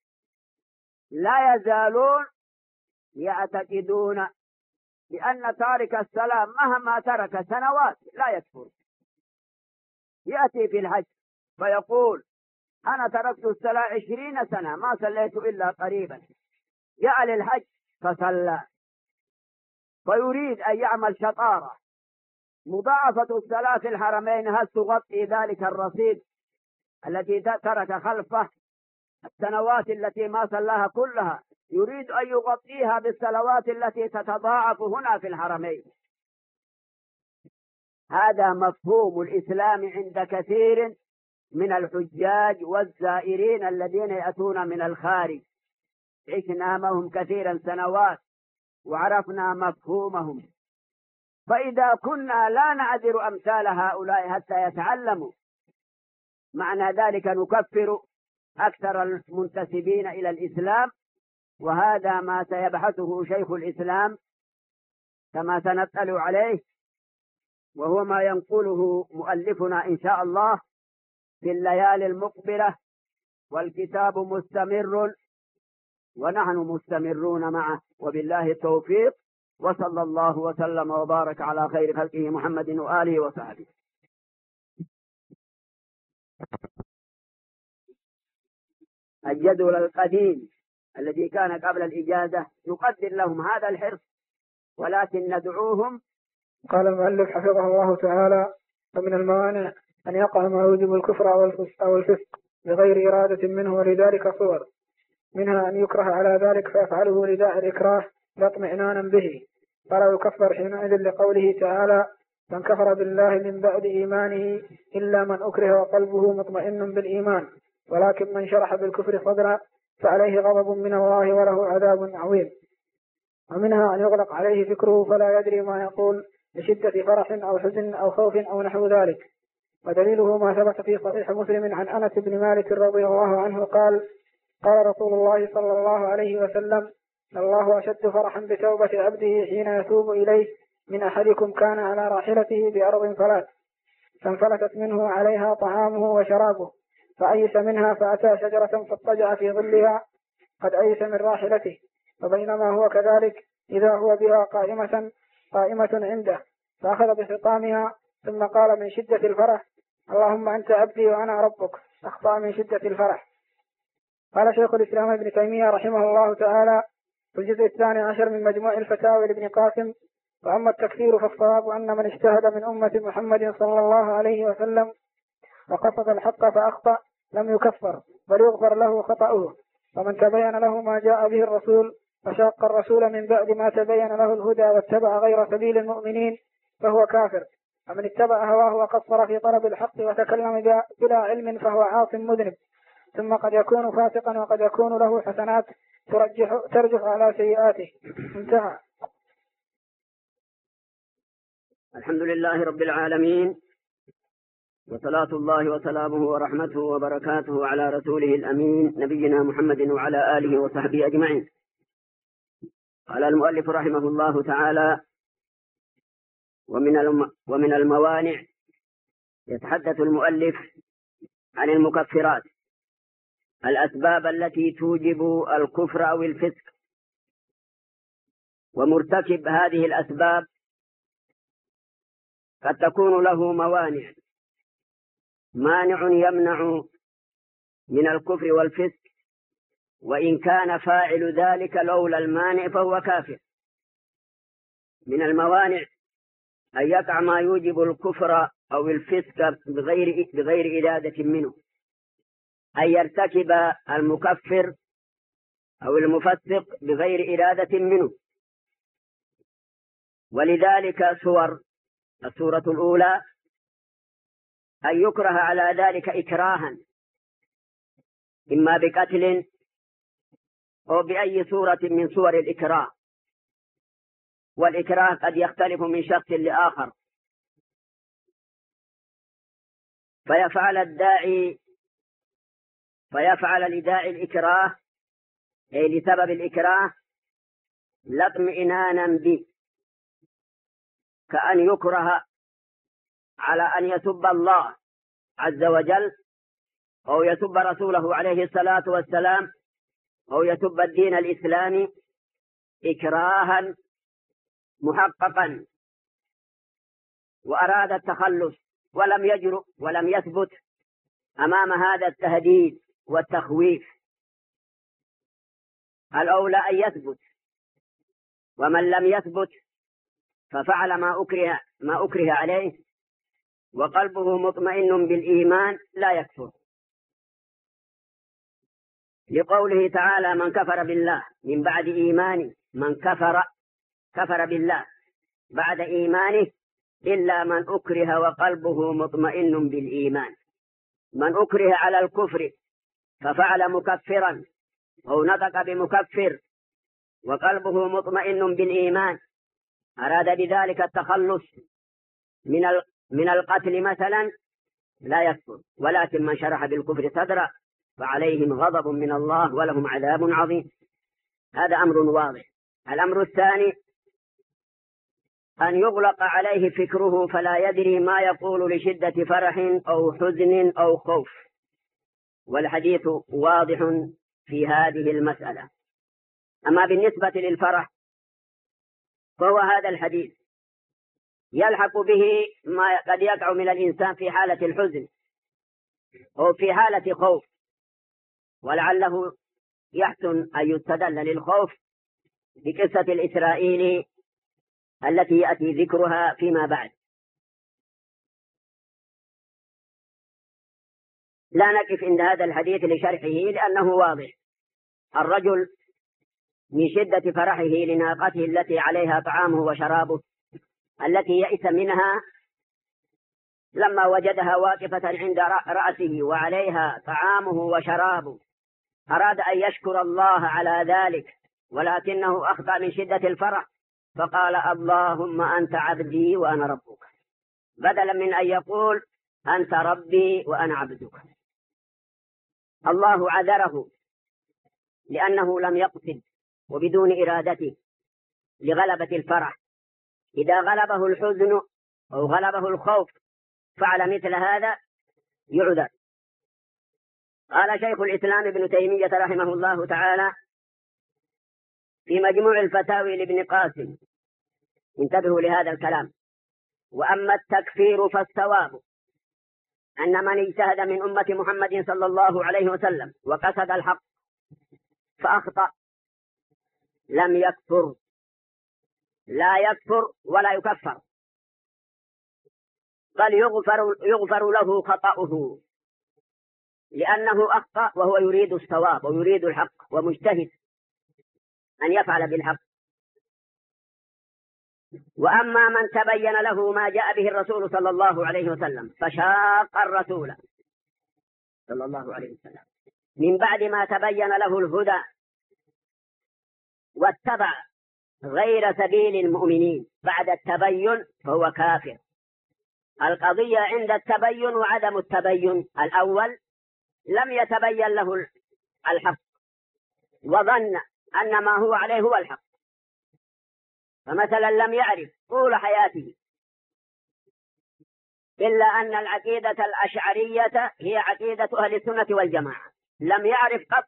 لا يزالون يعتقدون بأن تارك الصلاة مهما ترك سنوات لا يكفر. يأتي في الحج فيقول أنا تركت الصلاة عشرين سنة ما صليت إلا قريبا، جاء للحج فصلى، فيريد أن يعمل شطارة مضاعفة الصلاة في الحرمين، هل تغطي ذلك الرصيد التي ترك خلفه السنوات التي ما صلاها كلها؟ يريد أن يغطيها بالصلوات التي تتضاعف هنا في الحرمين. هذا مفهوم الإسلام عند كثير من الحجاج والزائرين الذين يأتون من الخارج. عشنا معهم كثيرا سنوات وعرفنا مفهومهم، فإذا كنا لا نعذر أمثال هؤلاء حتى يتعلموا معنى ذلك نكفر أكثر المنتسبين إلى الإسلام. وهذا ما سيبحثه شيخ الإسلام كما سنطلع عليه، وهو ما ينقله مؤلفنا إن شاء الله في الليالي المقبلة، والكتاب مستمر ونحن مستمرون معه، وبالله التوفيق، وصلى الله وسلم وبارك على خير خلقه محمد وآله وصحبه. الجدول القديم الذي كان قبل الإجازة نقدر لهم هذا الحرص، ولكن ندعوهم. قال المؤلف حفظه الله تعالى: ومن الموانع أن يقع ما يوجب الكفر أو الفسق بغير إرادة منه، ولذلك صور منها أن يكره على ذلك فيفعله لداعي الإكراه لا اطمئنانا به، فلا يكفر حينئذ لقوله تعالى: من كفر بالله من بعد إيمانه إلا من أكره وقلبه مطمئن بالإيمان، ولكن من شرح بالكفر صدرا فعليه غضب من الله وله عذاب عظيم. ومنها أن يغلق عليه فكره فلا يدري ما يقول لشدة فرح أو حزن أو خوف أو نحو ذلك. ودليله ما ثبت في صحيح مسلم عن أنس بن مالك رضي الله عنه قال: قال رسول الله صلى الله عليه وسلم: الله أشد فرحا بتوبة عبده حين يتوب إليه من أحدكم كان على راحلته بأرض فلات فانفلتت منه عليها طعامه وشرابه فأيس منها فأتى شجرة فاضطجع في ظلها قد أيس من راحلته، فبينما هو كذلك إذا هو بها قائمة قائمة عنده فأخذ بخطامها ثم قال من شدة الفرح: اللهم أنت عبدي وأنا ربك، أخطأ من شدة الفرح. قال شيخ الإسلام ابن تيمية رحمه الله تعالى في الجزء الثاني عشر من مجموع الفتاوى لابن قاسم: وأما التكفير فالصواب أن من اجتهد من أمة محمد صلى الله عليه وسلم وقصد الحق فأخطأ لم يكفر بل يغفر له خطأه، ومن تبين له ما جاء به الرسول فشاق الرسول من بعد ما تبين له الهدى واتبع غير سبيل المؤمنين فهو كافر، ومن اتبع هواه وقصر في طلب الحق وتكلم بلا علم فهو عاص مذنب، ثم قد يكون فاسقا وقد يكون له حسنات ترجح, ترجح على سيئاته. انتهى. الحمد لله رب العالمين، وصلاة الله وسلامه ورحمته وبركاته على رسوله الأمين نبينا محمد وعلى آله وصحبه أجمعين. قال المؤلف رحمه الله تعالى: ومن الم... ومن الموانع يتحدث المؤلف عن المكفرات، الأسباب التي توجب الكفر أو الفسق، ومرتكب هذه الأسباب قد تكون له موانع، مانع يمنع من الكفر والفسق، وإن كان فاعل ذلك لولا المانع فهو كافر. من الموانع أن يقع ما يوجب الكفر أو الفسق بغير, بغير إرادة منه، أن يرتكب المكفر أو المفسق بغير إرادة منه. ولذلك صور السورة الأولى أن يكره على ذلك إكراها، إما بقتل أو بأي صورة من صور الإكراه، والإكراه قد يختلف من شخص لآخر، فيفعل الداعي فيفعل لداعي الإكراه أي لسبب الإكراه لا اطمئنانا به، كأن يكره على أن يسب الله عز وجل أو يسب رسوله عليه الصلاة والسلام أو يسب الدين الإسلامي إكراها محققا، وأراد التخلص ولم يجرؤ ولم يثبت أمام هذا التهديد والتخويف. الأولى أن يثبت، ومن لم يثبت ففعل ما أكره, ما أكره عليه وقلبه مطمئن بالإيمان لا يكفر، لقوله تعالى: من كفر بالله من بعد إيمانه، من كفر كفر بالله بعد إيمانه إلا من أكره وقلبه مطمئن بالإيمان. من أكره على الكفر ففعل مكفرا أو نطق بمكفر وقلبه مطمئن بالإيمان، أراد بذلك التخلص من من القتل مثلا، لا يكفر. ولكن من شرح بالكفر صدرا فعليهم غضب من الله ولهم عذاب عظيم. هذا أمر واضح. الأمر الثاني أن يغلق عليه فكره فلا يدري ما يقول لشدة فرح أو حزن أو خوف، والحديث واضح في هذه المسألة. أما بالنسبة للفرح فهو هذا الحديث يلحق به ما قد يقع من الإنسان في حالة الحزن أو في حالة خوف، ولعله يحسن أن يستدل للخوف بقصة الإسرائيلي التي يأتي ذكرها فيما بعد. لا نقف عند هذا الحديث لشرحه لأنه واضح. الرجل من شدة فرحه لناقته التي عليها طعامه وشرابه التي يئس منها لما وجدها واقفة عند رأسه وعليها طعامه وشرابه أراد أن يشكر الله على ذلك، ولكنه أخطأ من شدة الفرح فقال اللهم أنت عبدي وأنا ربك، بدلا من أن يقول أنت ربي وأنا عبدك. الله عذره لأنه لم يقصد وبدون إرادته لغلبة الفرح. إذا غلبه الحزن أو غلبه الخوف فعل مثل هذا يعذر. قال شيخ الإسلام ابن تيمية رحمه الله تعالى في مجموع الفتاوي لابن قاسم، انتبهوا لهذا الكلام: وأما التكفير فالصواب أن من اجتهد من أمة محمد صلى الله عليه وسلم وقصد الحق فأخطأ لم يكفر، لا يكفر ولا يكفر، بل يغفر, يغفر له خطأه، لأنه أخطأ وهو يريد الصواب ويريد الحق ومجتهد أن يفعل بالحق. وأما من تبين له ما جاء به الرسول صلى الله عليه وسلم فشاق الرسول صلى الله عليه وسلم من بعد ما تبين له الهدى واتبع غير سبيل المؤمنين بعد التبين فهو كافر. القضية عند التبين وعدم التبين: الأول لم يتبين له الحق وظن أن ما هو عليه هو الحق، فمثلا لم يعرف طول حياته إلا أن العقيدة الأشعرية هي عقيدة أهل السنة والجماعة، لم يعرف قط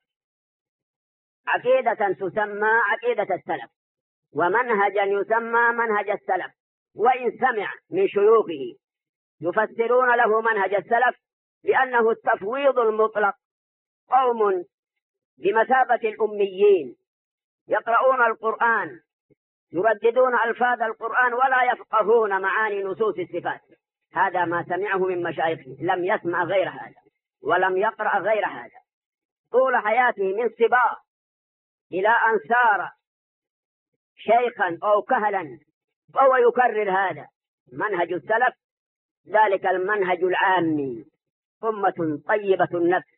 عقيدة تسمى عقيدة السلف ومنهجا يسمى منهج السلف، وإن سمع من شيوخه يفسرون له منهج السلف بأنه التفويض المطلق، قوم بمثابة الأميين يقرؤون القرآن يرددون ألفاظ القرآن ولا يفقهون معاني نصوص الصفات. هذا ما سمعه من مشايخه، لم يسمع غير هذا ولم يقرأ غير هذا طول حياته من صبا إلى أن صار شيخا أو كهلا، فهو يكرر هذا منهج السلف، ذلك المنهج العامي: أمة طيبة النفس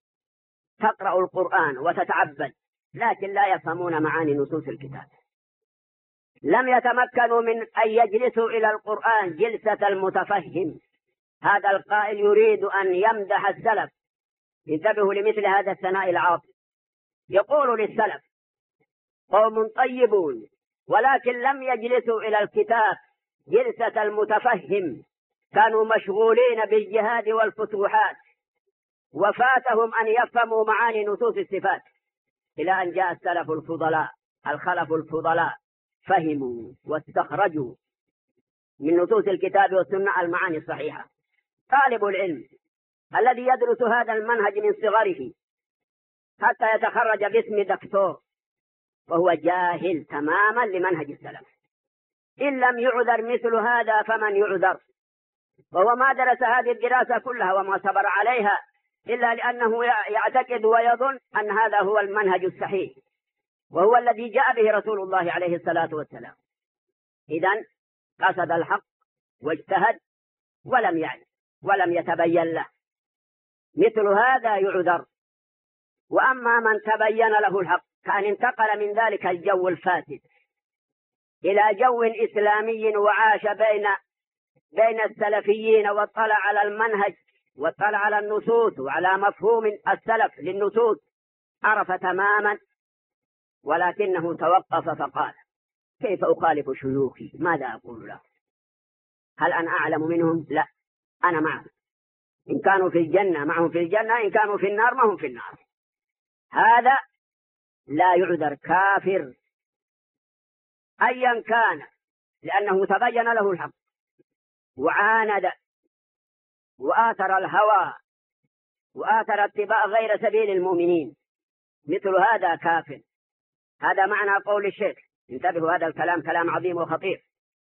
تقرأ القرآن وتتعبد لكن لا يفهمون معاني نصوص الكتاب، لم يتمكنوا من أن يجلسوا إلى القرآن جلسة المتفهم. هذا القائل يريد أن يمدح السلف، انتبهوا لمثل هذا الثناء العاطف، يقول للسلف قوم طيبون ولكن لم يجلسوا إلى الكتاب جلسة المتفهم، كانوا مشغولين بالجهاد والفتوحات وفاتهم أن يفهموا معاني نصوص الصفات، إلى أن جاء السلف الفضلاء الخلف الفضلاء فهموا واستخرجوا من نصوص الكتاب والسنة المعاني الصحيحة. طالب العلم الذي يدرس هذا المنهج من صغره حتى يتخرج باسم دكتور وهو جاهل تماما لمنهج السلف، إن لم يعذر مثل هذا فمن يعذر؟ وهو ما درس هذه الدراسة كلها وما صبر عليها إلا لأنه يعتقد ويظن أن هذا هو المنهج الصحيح وهو الذي جاء به رسول الله عليه الصلاة والسلام. إذن قصد الحق واجتهد ولم يعلم ولم يتبين له، مثل هذا يعذر. وأما من تبين له الحق كان انتقل من ذلك الجو الفاسد إلى جو إسلامي وعاش بين بين السلفيين واطلع على المنهج واطلع على النصوص وعلى مفهوم السلف للنصوص، عرف تماما، ولكنه توقف فقال كيف أخالف شيوخي؟ ماذا أقول له؟ هل أنا أعلم منهم؟ لا، أنا معهم، إن كانوا في الجنة معهم في الجنة، إن كانوا في النار معهم في النار. هذا لا يعذر، كافر أيا كان، لأنه تبين له الحق وعاند وآثر الهوى وآثر اتباع غير سبيل المؤمنين، مثل هذا كافر. هذا معنى قول الشيخ، انتبهوا هذا الكلام كلام عظيم وخطير.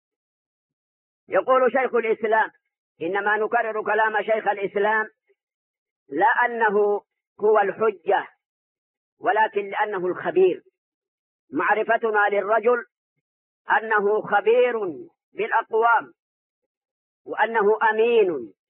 يقول شيخ الإسلام: إنما نكرر كلام شيخ الإسلام لا أنه هو الحجة ولكن لأنه الخبير. معرفتنا للرجل أنه خبير بالأقوام وأنه أمين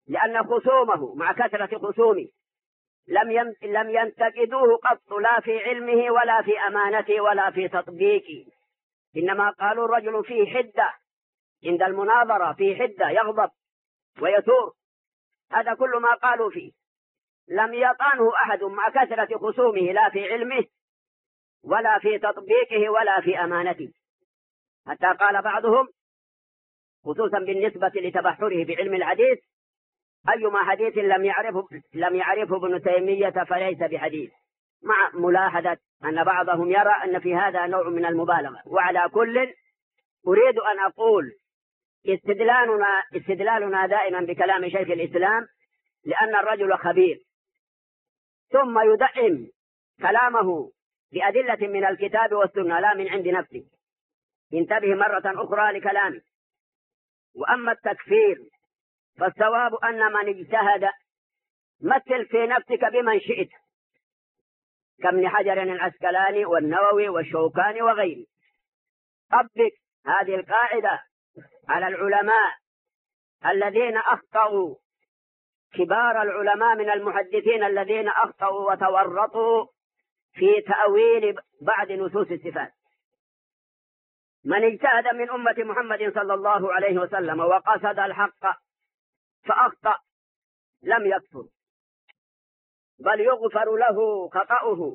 لأن خصومه مع كثرة خصومه لم لم ينتقدوه قط لا في علمه ولا في أمانته ولا في تطبيقه، إنما قالوا الرجل فيه حدة عند المناظرة، فيه حدة يغضب ويثور، هذا كل ما قالوا فيه. لم يطعنه أحد مع كثرة خصومه لا في علمه ولا في تطبيقه ولا في أمانته، حتى قال بعضهم خصوصا بالنسبة لتبحره بعلم الحديث: أيما حديث لم يعرفه لم يعرفه ابن تيمية فليس بحديث، مع ملاحظة أن بعضهم يرى أن في هذا نوع من المبالغة. وعلى كل أريد أن أقول استدلالنا استدلالنا دائما بكلام شيخ الإسلام، لأن الرجل خبير ثم يدعم كلامه بأدلة من الكتاب والسنة لا من عند نفسه. انتبه مرة أخرى لكلامه. وأما التكفير فالصواب أن من اجتهد مثل في نفسك بمن شئت، كابن حجر العسقلاني والنووي والشوكاني وغيره. طبق هذه القاعدة على العلماء الذين أخطأوا، كبار العلماء من المحدثين الذين أخطأوا وتورطوا في تأويل بعض نصوص الصفات. من اجتهد من أمة محمد صلى الله عليه وسلم وقصد الحق فأخطأ لم يكفر، بل يغفر له خطأه.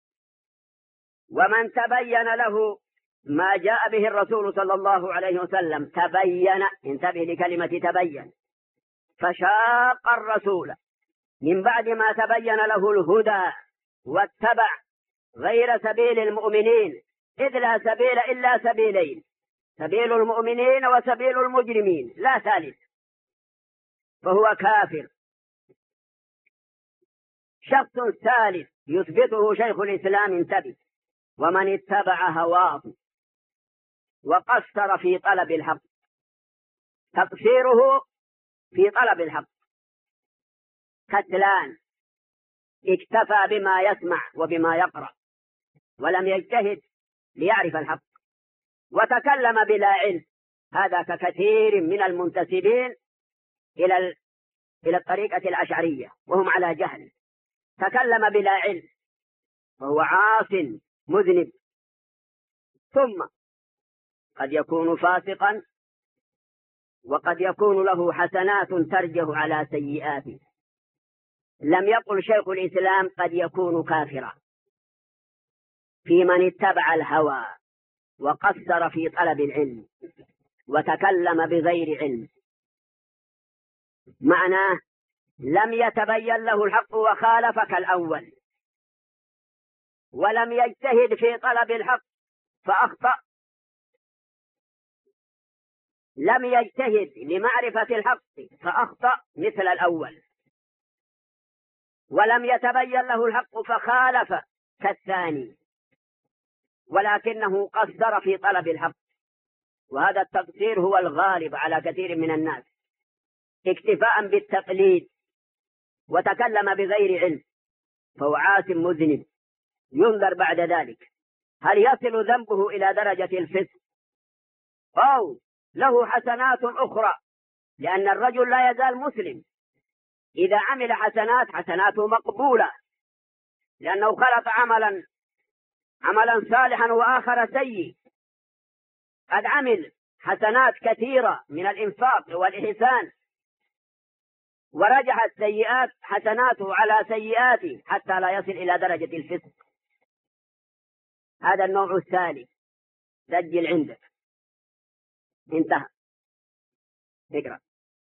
ومن تبين له ما جاء به الرسول صلى الله عليه وسلم تبين، انتبه لكلمة تبين، فشاق الرسول من بعد ما تبين له الهدى واتبع غير سبيل المؤمنين، إذ لا سبيل إلا سبيلين، سبيل المؤمنين وسبيل المجرمين لا ثالث، فهو كافر. شخص ثالث يثبته شيخ الإسلام، انتبه: ومن اتبع هواه وقصر في طلب الحق، تقصيره في طلب الحق كتلان، اكتفى بما يسمع وبما يقرأ ولم يجتهد ليعرف الحق، وتكلم بلا علم. هذا ككثير من المنتسبين إلى إلى الطريقة الأشعرية وهم على جهل، تكلم بلا علم وهو عاص مذنب. ثم قد يكون فاسقا وقد يكون له حسنات ترجه على سيئاته. لم يقل شيخ الإسلام قد يكون كافرا في من اتبع الهوى وقصر في طلب العلم وتكلم بغير علم، معناه لم يتبين له الحق وخالف كالأول، ولم يجتهد في طلب الحق فأخطأ، لم يجتهد لمعرفة الحق فأخطأ مثل الأول، ولم يتبين له الحق فخالف كالثاني، ولكنه قصر في طلب الحق. وهذا التقصير هو الغالب على كثير من الناس، اكتفاء بالتقليد، وتكلم بغير علم، فهو عاصم مذنب ينذر بعد ذلك. هل يصل ذنبه إلى درجة الفسق أو له حسنات أخرى؟ لأن الرجل لا يزال مسلم، إذا عمل حسنات حسناته مقبولة، لأنه خلق عملا عملا صالحا وآخر سيء. قد عمل حسنات كثيرة من الإنفاق والإحسان، ورجحت سيئات حسناته على سيئاته حتى لا يصل إلى درجة الفسق. هذا النوع الثاني، سجل عندك. انتهى. اقرأ.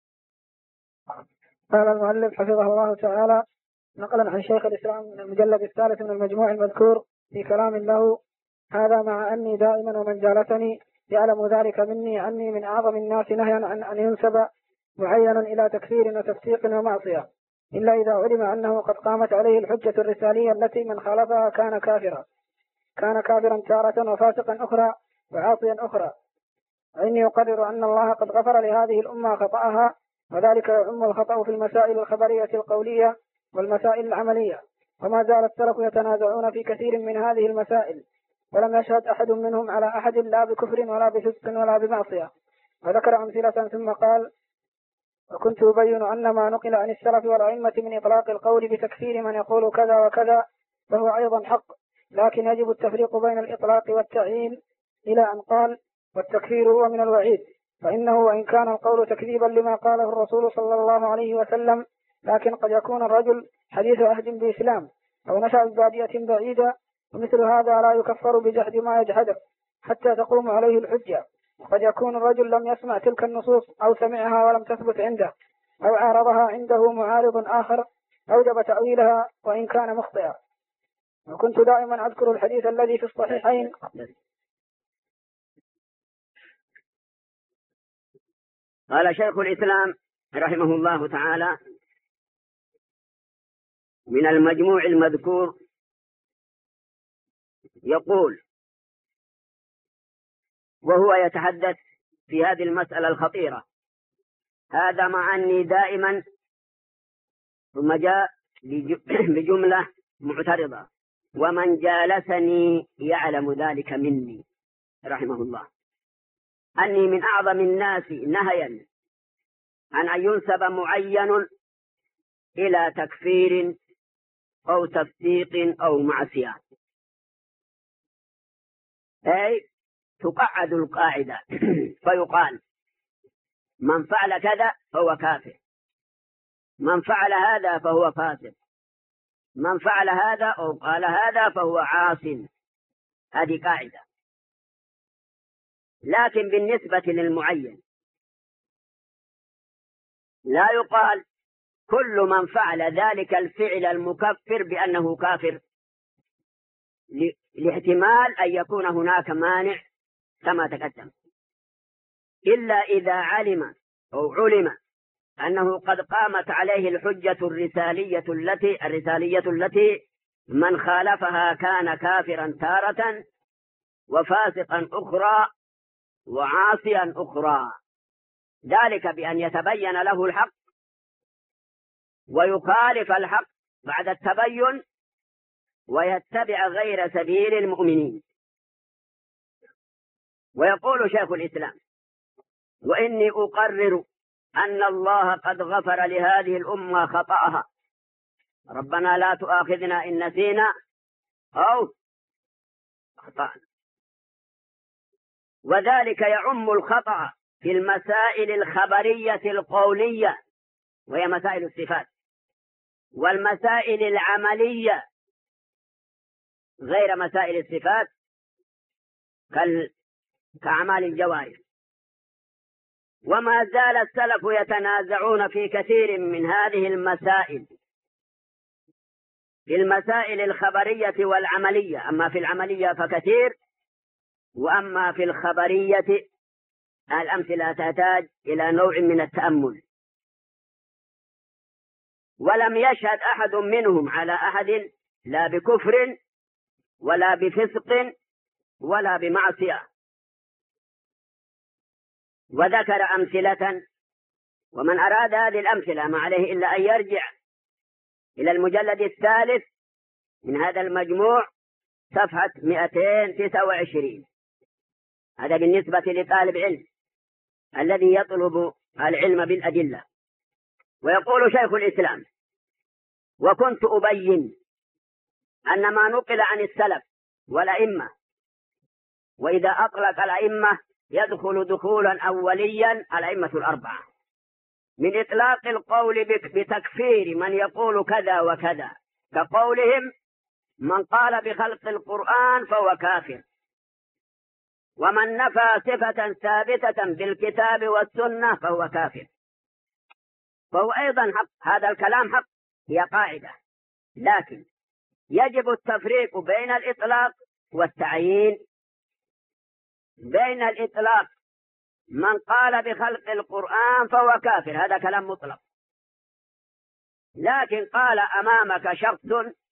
قال المؤلف حفظه الله تعالى نقلا عن شيخ الإسلام من المجلد الثالث من المجموع المذكور في كلام له: هذا مع أني دائما ومن جالسني يعلم ذلك مني أني من أعظم الناس نهيا عن أن ينسب معينا إلى تكفير وتفسيق ومعصية، إلا إذا علم أنه قد قامت عليه الحجة الرسالية التي من خالفها كان كافرا كان كافرا تارة وفاسقا أخرى وعاصيا أخرى. وإني أقرر أن الله قد غفر لهذه الأمة خطأها، وذلك يعم الخطأ في المسائل الخبرية القولية والمسائل العملية، وما زال السلف يتنازعون في كثير من هذه المسائل، ولم يشهد أحد منهم على أحد لا بكفر ولا بفسق ولا بمعصية. وذكر أمثلة ثم قال: وكنت أبين أن ما نقل عن السلف والأئمة من إطلاق القول بتكفير من يقول كذا وكذا فهو أيضا حق، لكن يجب التفريق بين الإطلاق والتعيين إلى أن قال والتكفير هو من الوعيد، فإنه وإن كان القول تكذيبا لما قاله الرسول صلى الله عليه وسلم، لكن قد يكون الرجل حديث عهد بإسلام أو نشأ ببادية بعيدة، ومثل هذا لا يكفر بجحد ما يجحده حتى تقوم عليه الحجة. وقد يكون الرجل لم يسمع تلك النصوص أو سمعها ولم تثبت عنده أو عارضها عنده معارض آخر أوجب تأويلها وإن كان مخطئا. وكنت دائما أذكر الحديث الذي في الصحيحين. قال شيخ الإسلام رحمه الله تعالى من المجموع المذكور يقول وهو يتحدث في هذه المسألة الخطيرة: هذا مع أني دائما، ثم جاء بجملة معترضة: ومن جالسني يعلم ذلك مني رحمه الله، أني من أعظم الناس نهيا عن أن ينسب معين إلى تكفير أو تفسيق أو معصية، أي تقعد القاعدة فيقال من فعل كذا فهو كافر، من فعل هذا فهو فاسق، من فعل هذا أو قال هذا فهو عاص. هذه قاعدة. لكن بالنسبة للمعين لا يقال كل من فعل ذلك الفعل المكفر بأنه كافر، لاحتمال أن يكون هناك مانع كما تقدم، إلا إذا علم أو علم أنه قد قامت عليه الحجة الرسالية التي الرسالية التي من خالفها كان كافرا تارة وفاسقا أخرى وعاصيا أخرى، ذلك بأن يتبين له الحق ويخالف الحق بعد التبين ويتبع غير سبيل المؤمنين. ويقول شيخ الإسلام: وإني أقرر أن الله قد غفر لهذه الأمة خطأها، ربنا لا تؤاخذنا إن نسينا أو أخطأنا، وذلك يعم الخطأ في المسائل الخبرية القولية وهي مسائل الصفات، والمسائل العملية غير مسائل الصفات كأعمال الجوارح. وما زال السلف يتنازعون في كثير من هذه المسائل، في المسائل الخبرية والعملية، أما في العملية فكثير، وأما في الخبرية الأمثلة تحتاج إلى نوع من التأمل. ولم يشهد أحد منهم على أحد لا بكفر ولا بفسق ولا بمعصية، وذكر أمثلة، ومن أراد هذه الأمثلة ما عليه إلا أن يرجع إلى المجلد الثالث من هذا المجموع صفحة مئتين وتسعة وعشرين. هذا بالنسبة لطالب علم الذي يطلب العلم بالأدلة. ويقول شيخ الإسلام: وكنت أبين أن ما نقل عن السلف والأئمة، وإذا أطلق الأئمة يدخل دخولا أوليا الأئمة الأربعة، من إطلاق القول بتكفير من يقول كذا وكذا، كقولهم من قال بخلق القرآن فهو كافر، ومن نفى صفة ثابتة بالكتاب والسنة فهو كافر، فهو أيضا حق. هذا الكلام حق، هي قاعدة، لكن يجب التفريق بين الإطلاق والتعيين. بين الإطلاق من قال بخلق القرآن فهو كافر، هذا كلام مطلق، لكن قال أمامك شخص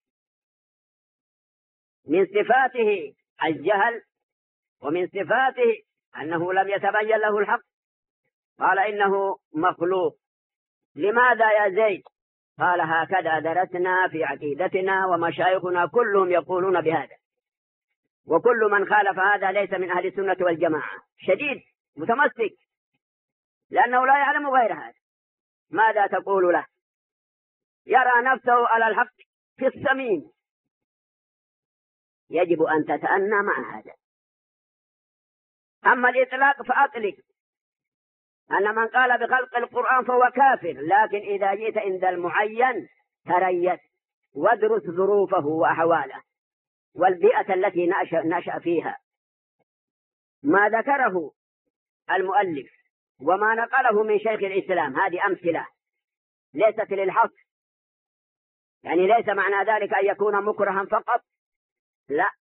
من صفاته الجهل ومن صفاته أنه لم يتبين له الحق، قال إنه مخلوق، لماذا يا زيد؟ قال هكذا درسنا في عقيدتنا ومشايخنا كلهم يقولون بهذا، وكل من خالف هذا ليس من أهل السنة والجماعة، شديد متمسك، لأنه لا يعلم غير هذا. ماذا تقول له؟ يرى نفسه على الحق في السمين، يجب أن تتأنى مع هذا. أما الإطلاق فأطلق، أن من قال بخلق القرآن فهو كافر، لكن إذا جئت عند المعين تريث وادرس ظروفه وأحواله والبيئة التي نشأ, نشأ فيها. ما ذكره المؤلف وما نقله من شيخ الإسلام هذه أمثلة ليست للحصر، يعني ليس معنى ذلك أن يكون مكرها فقط، لا،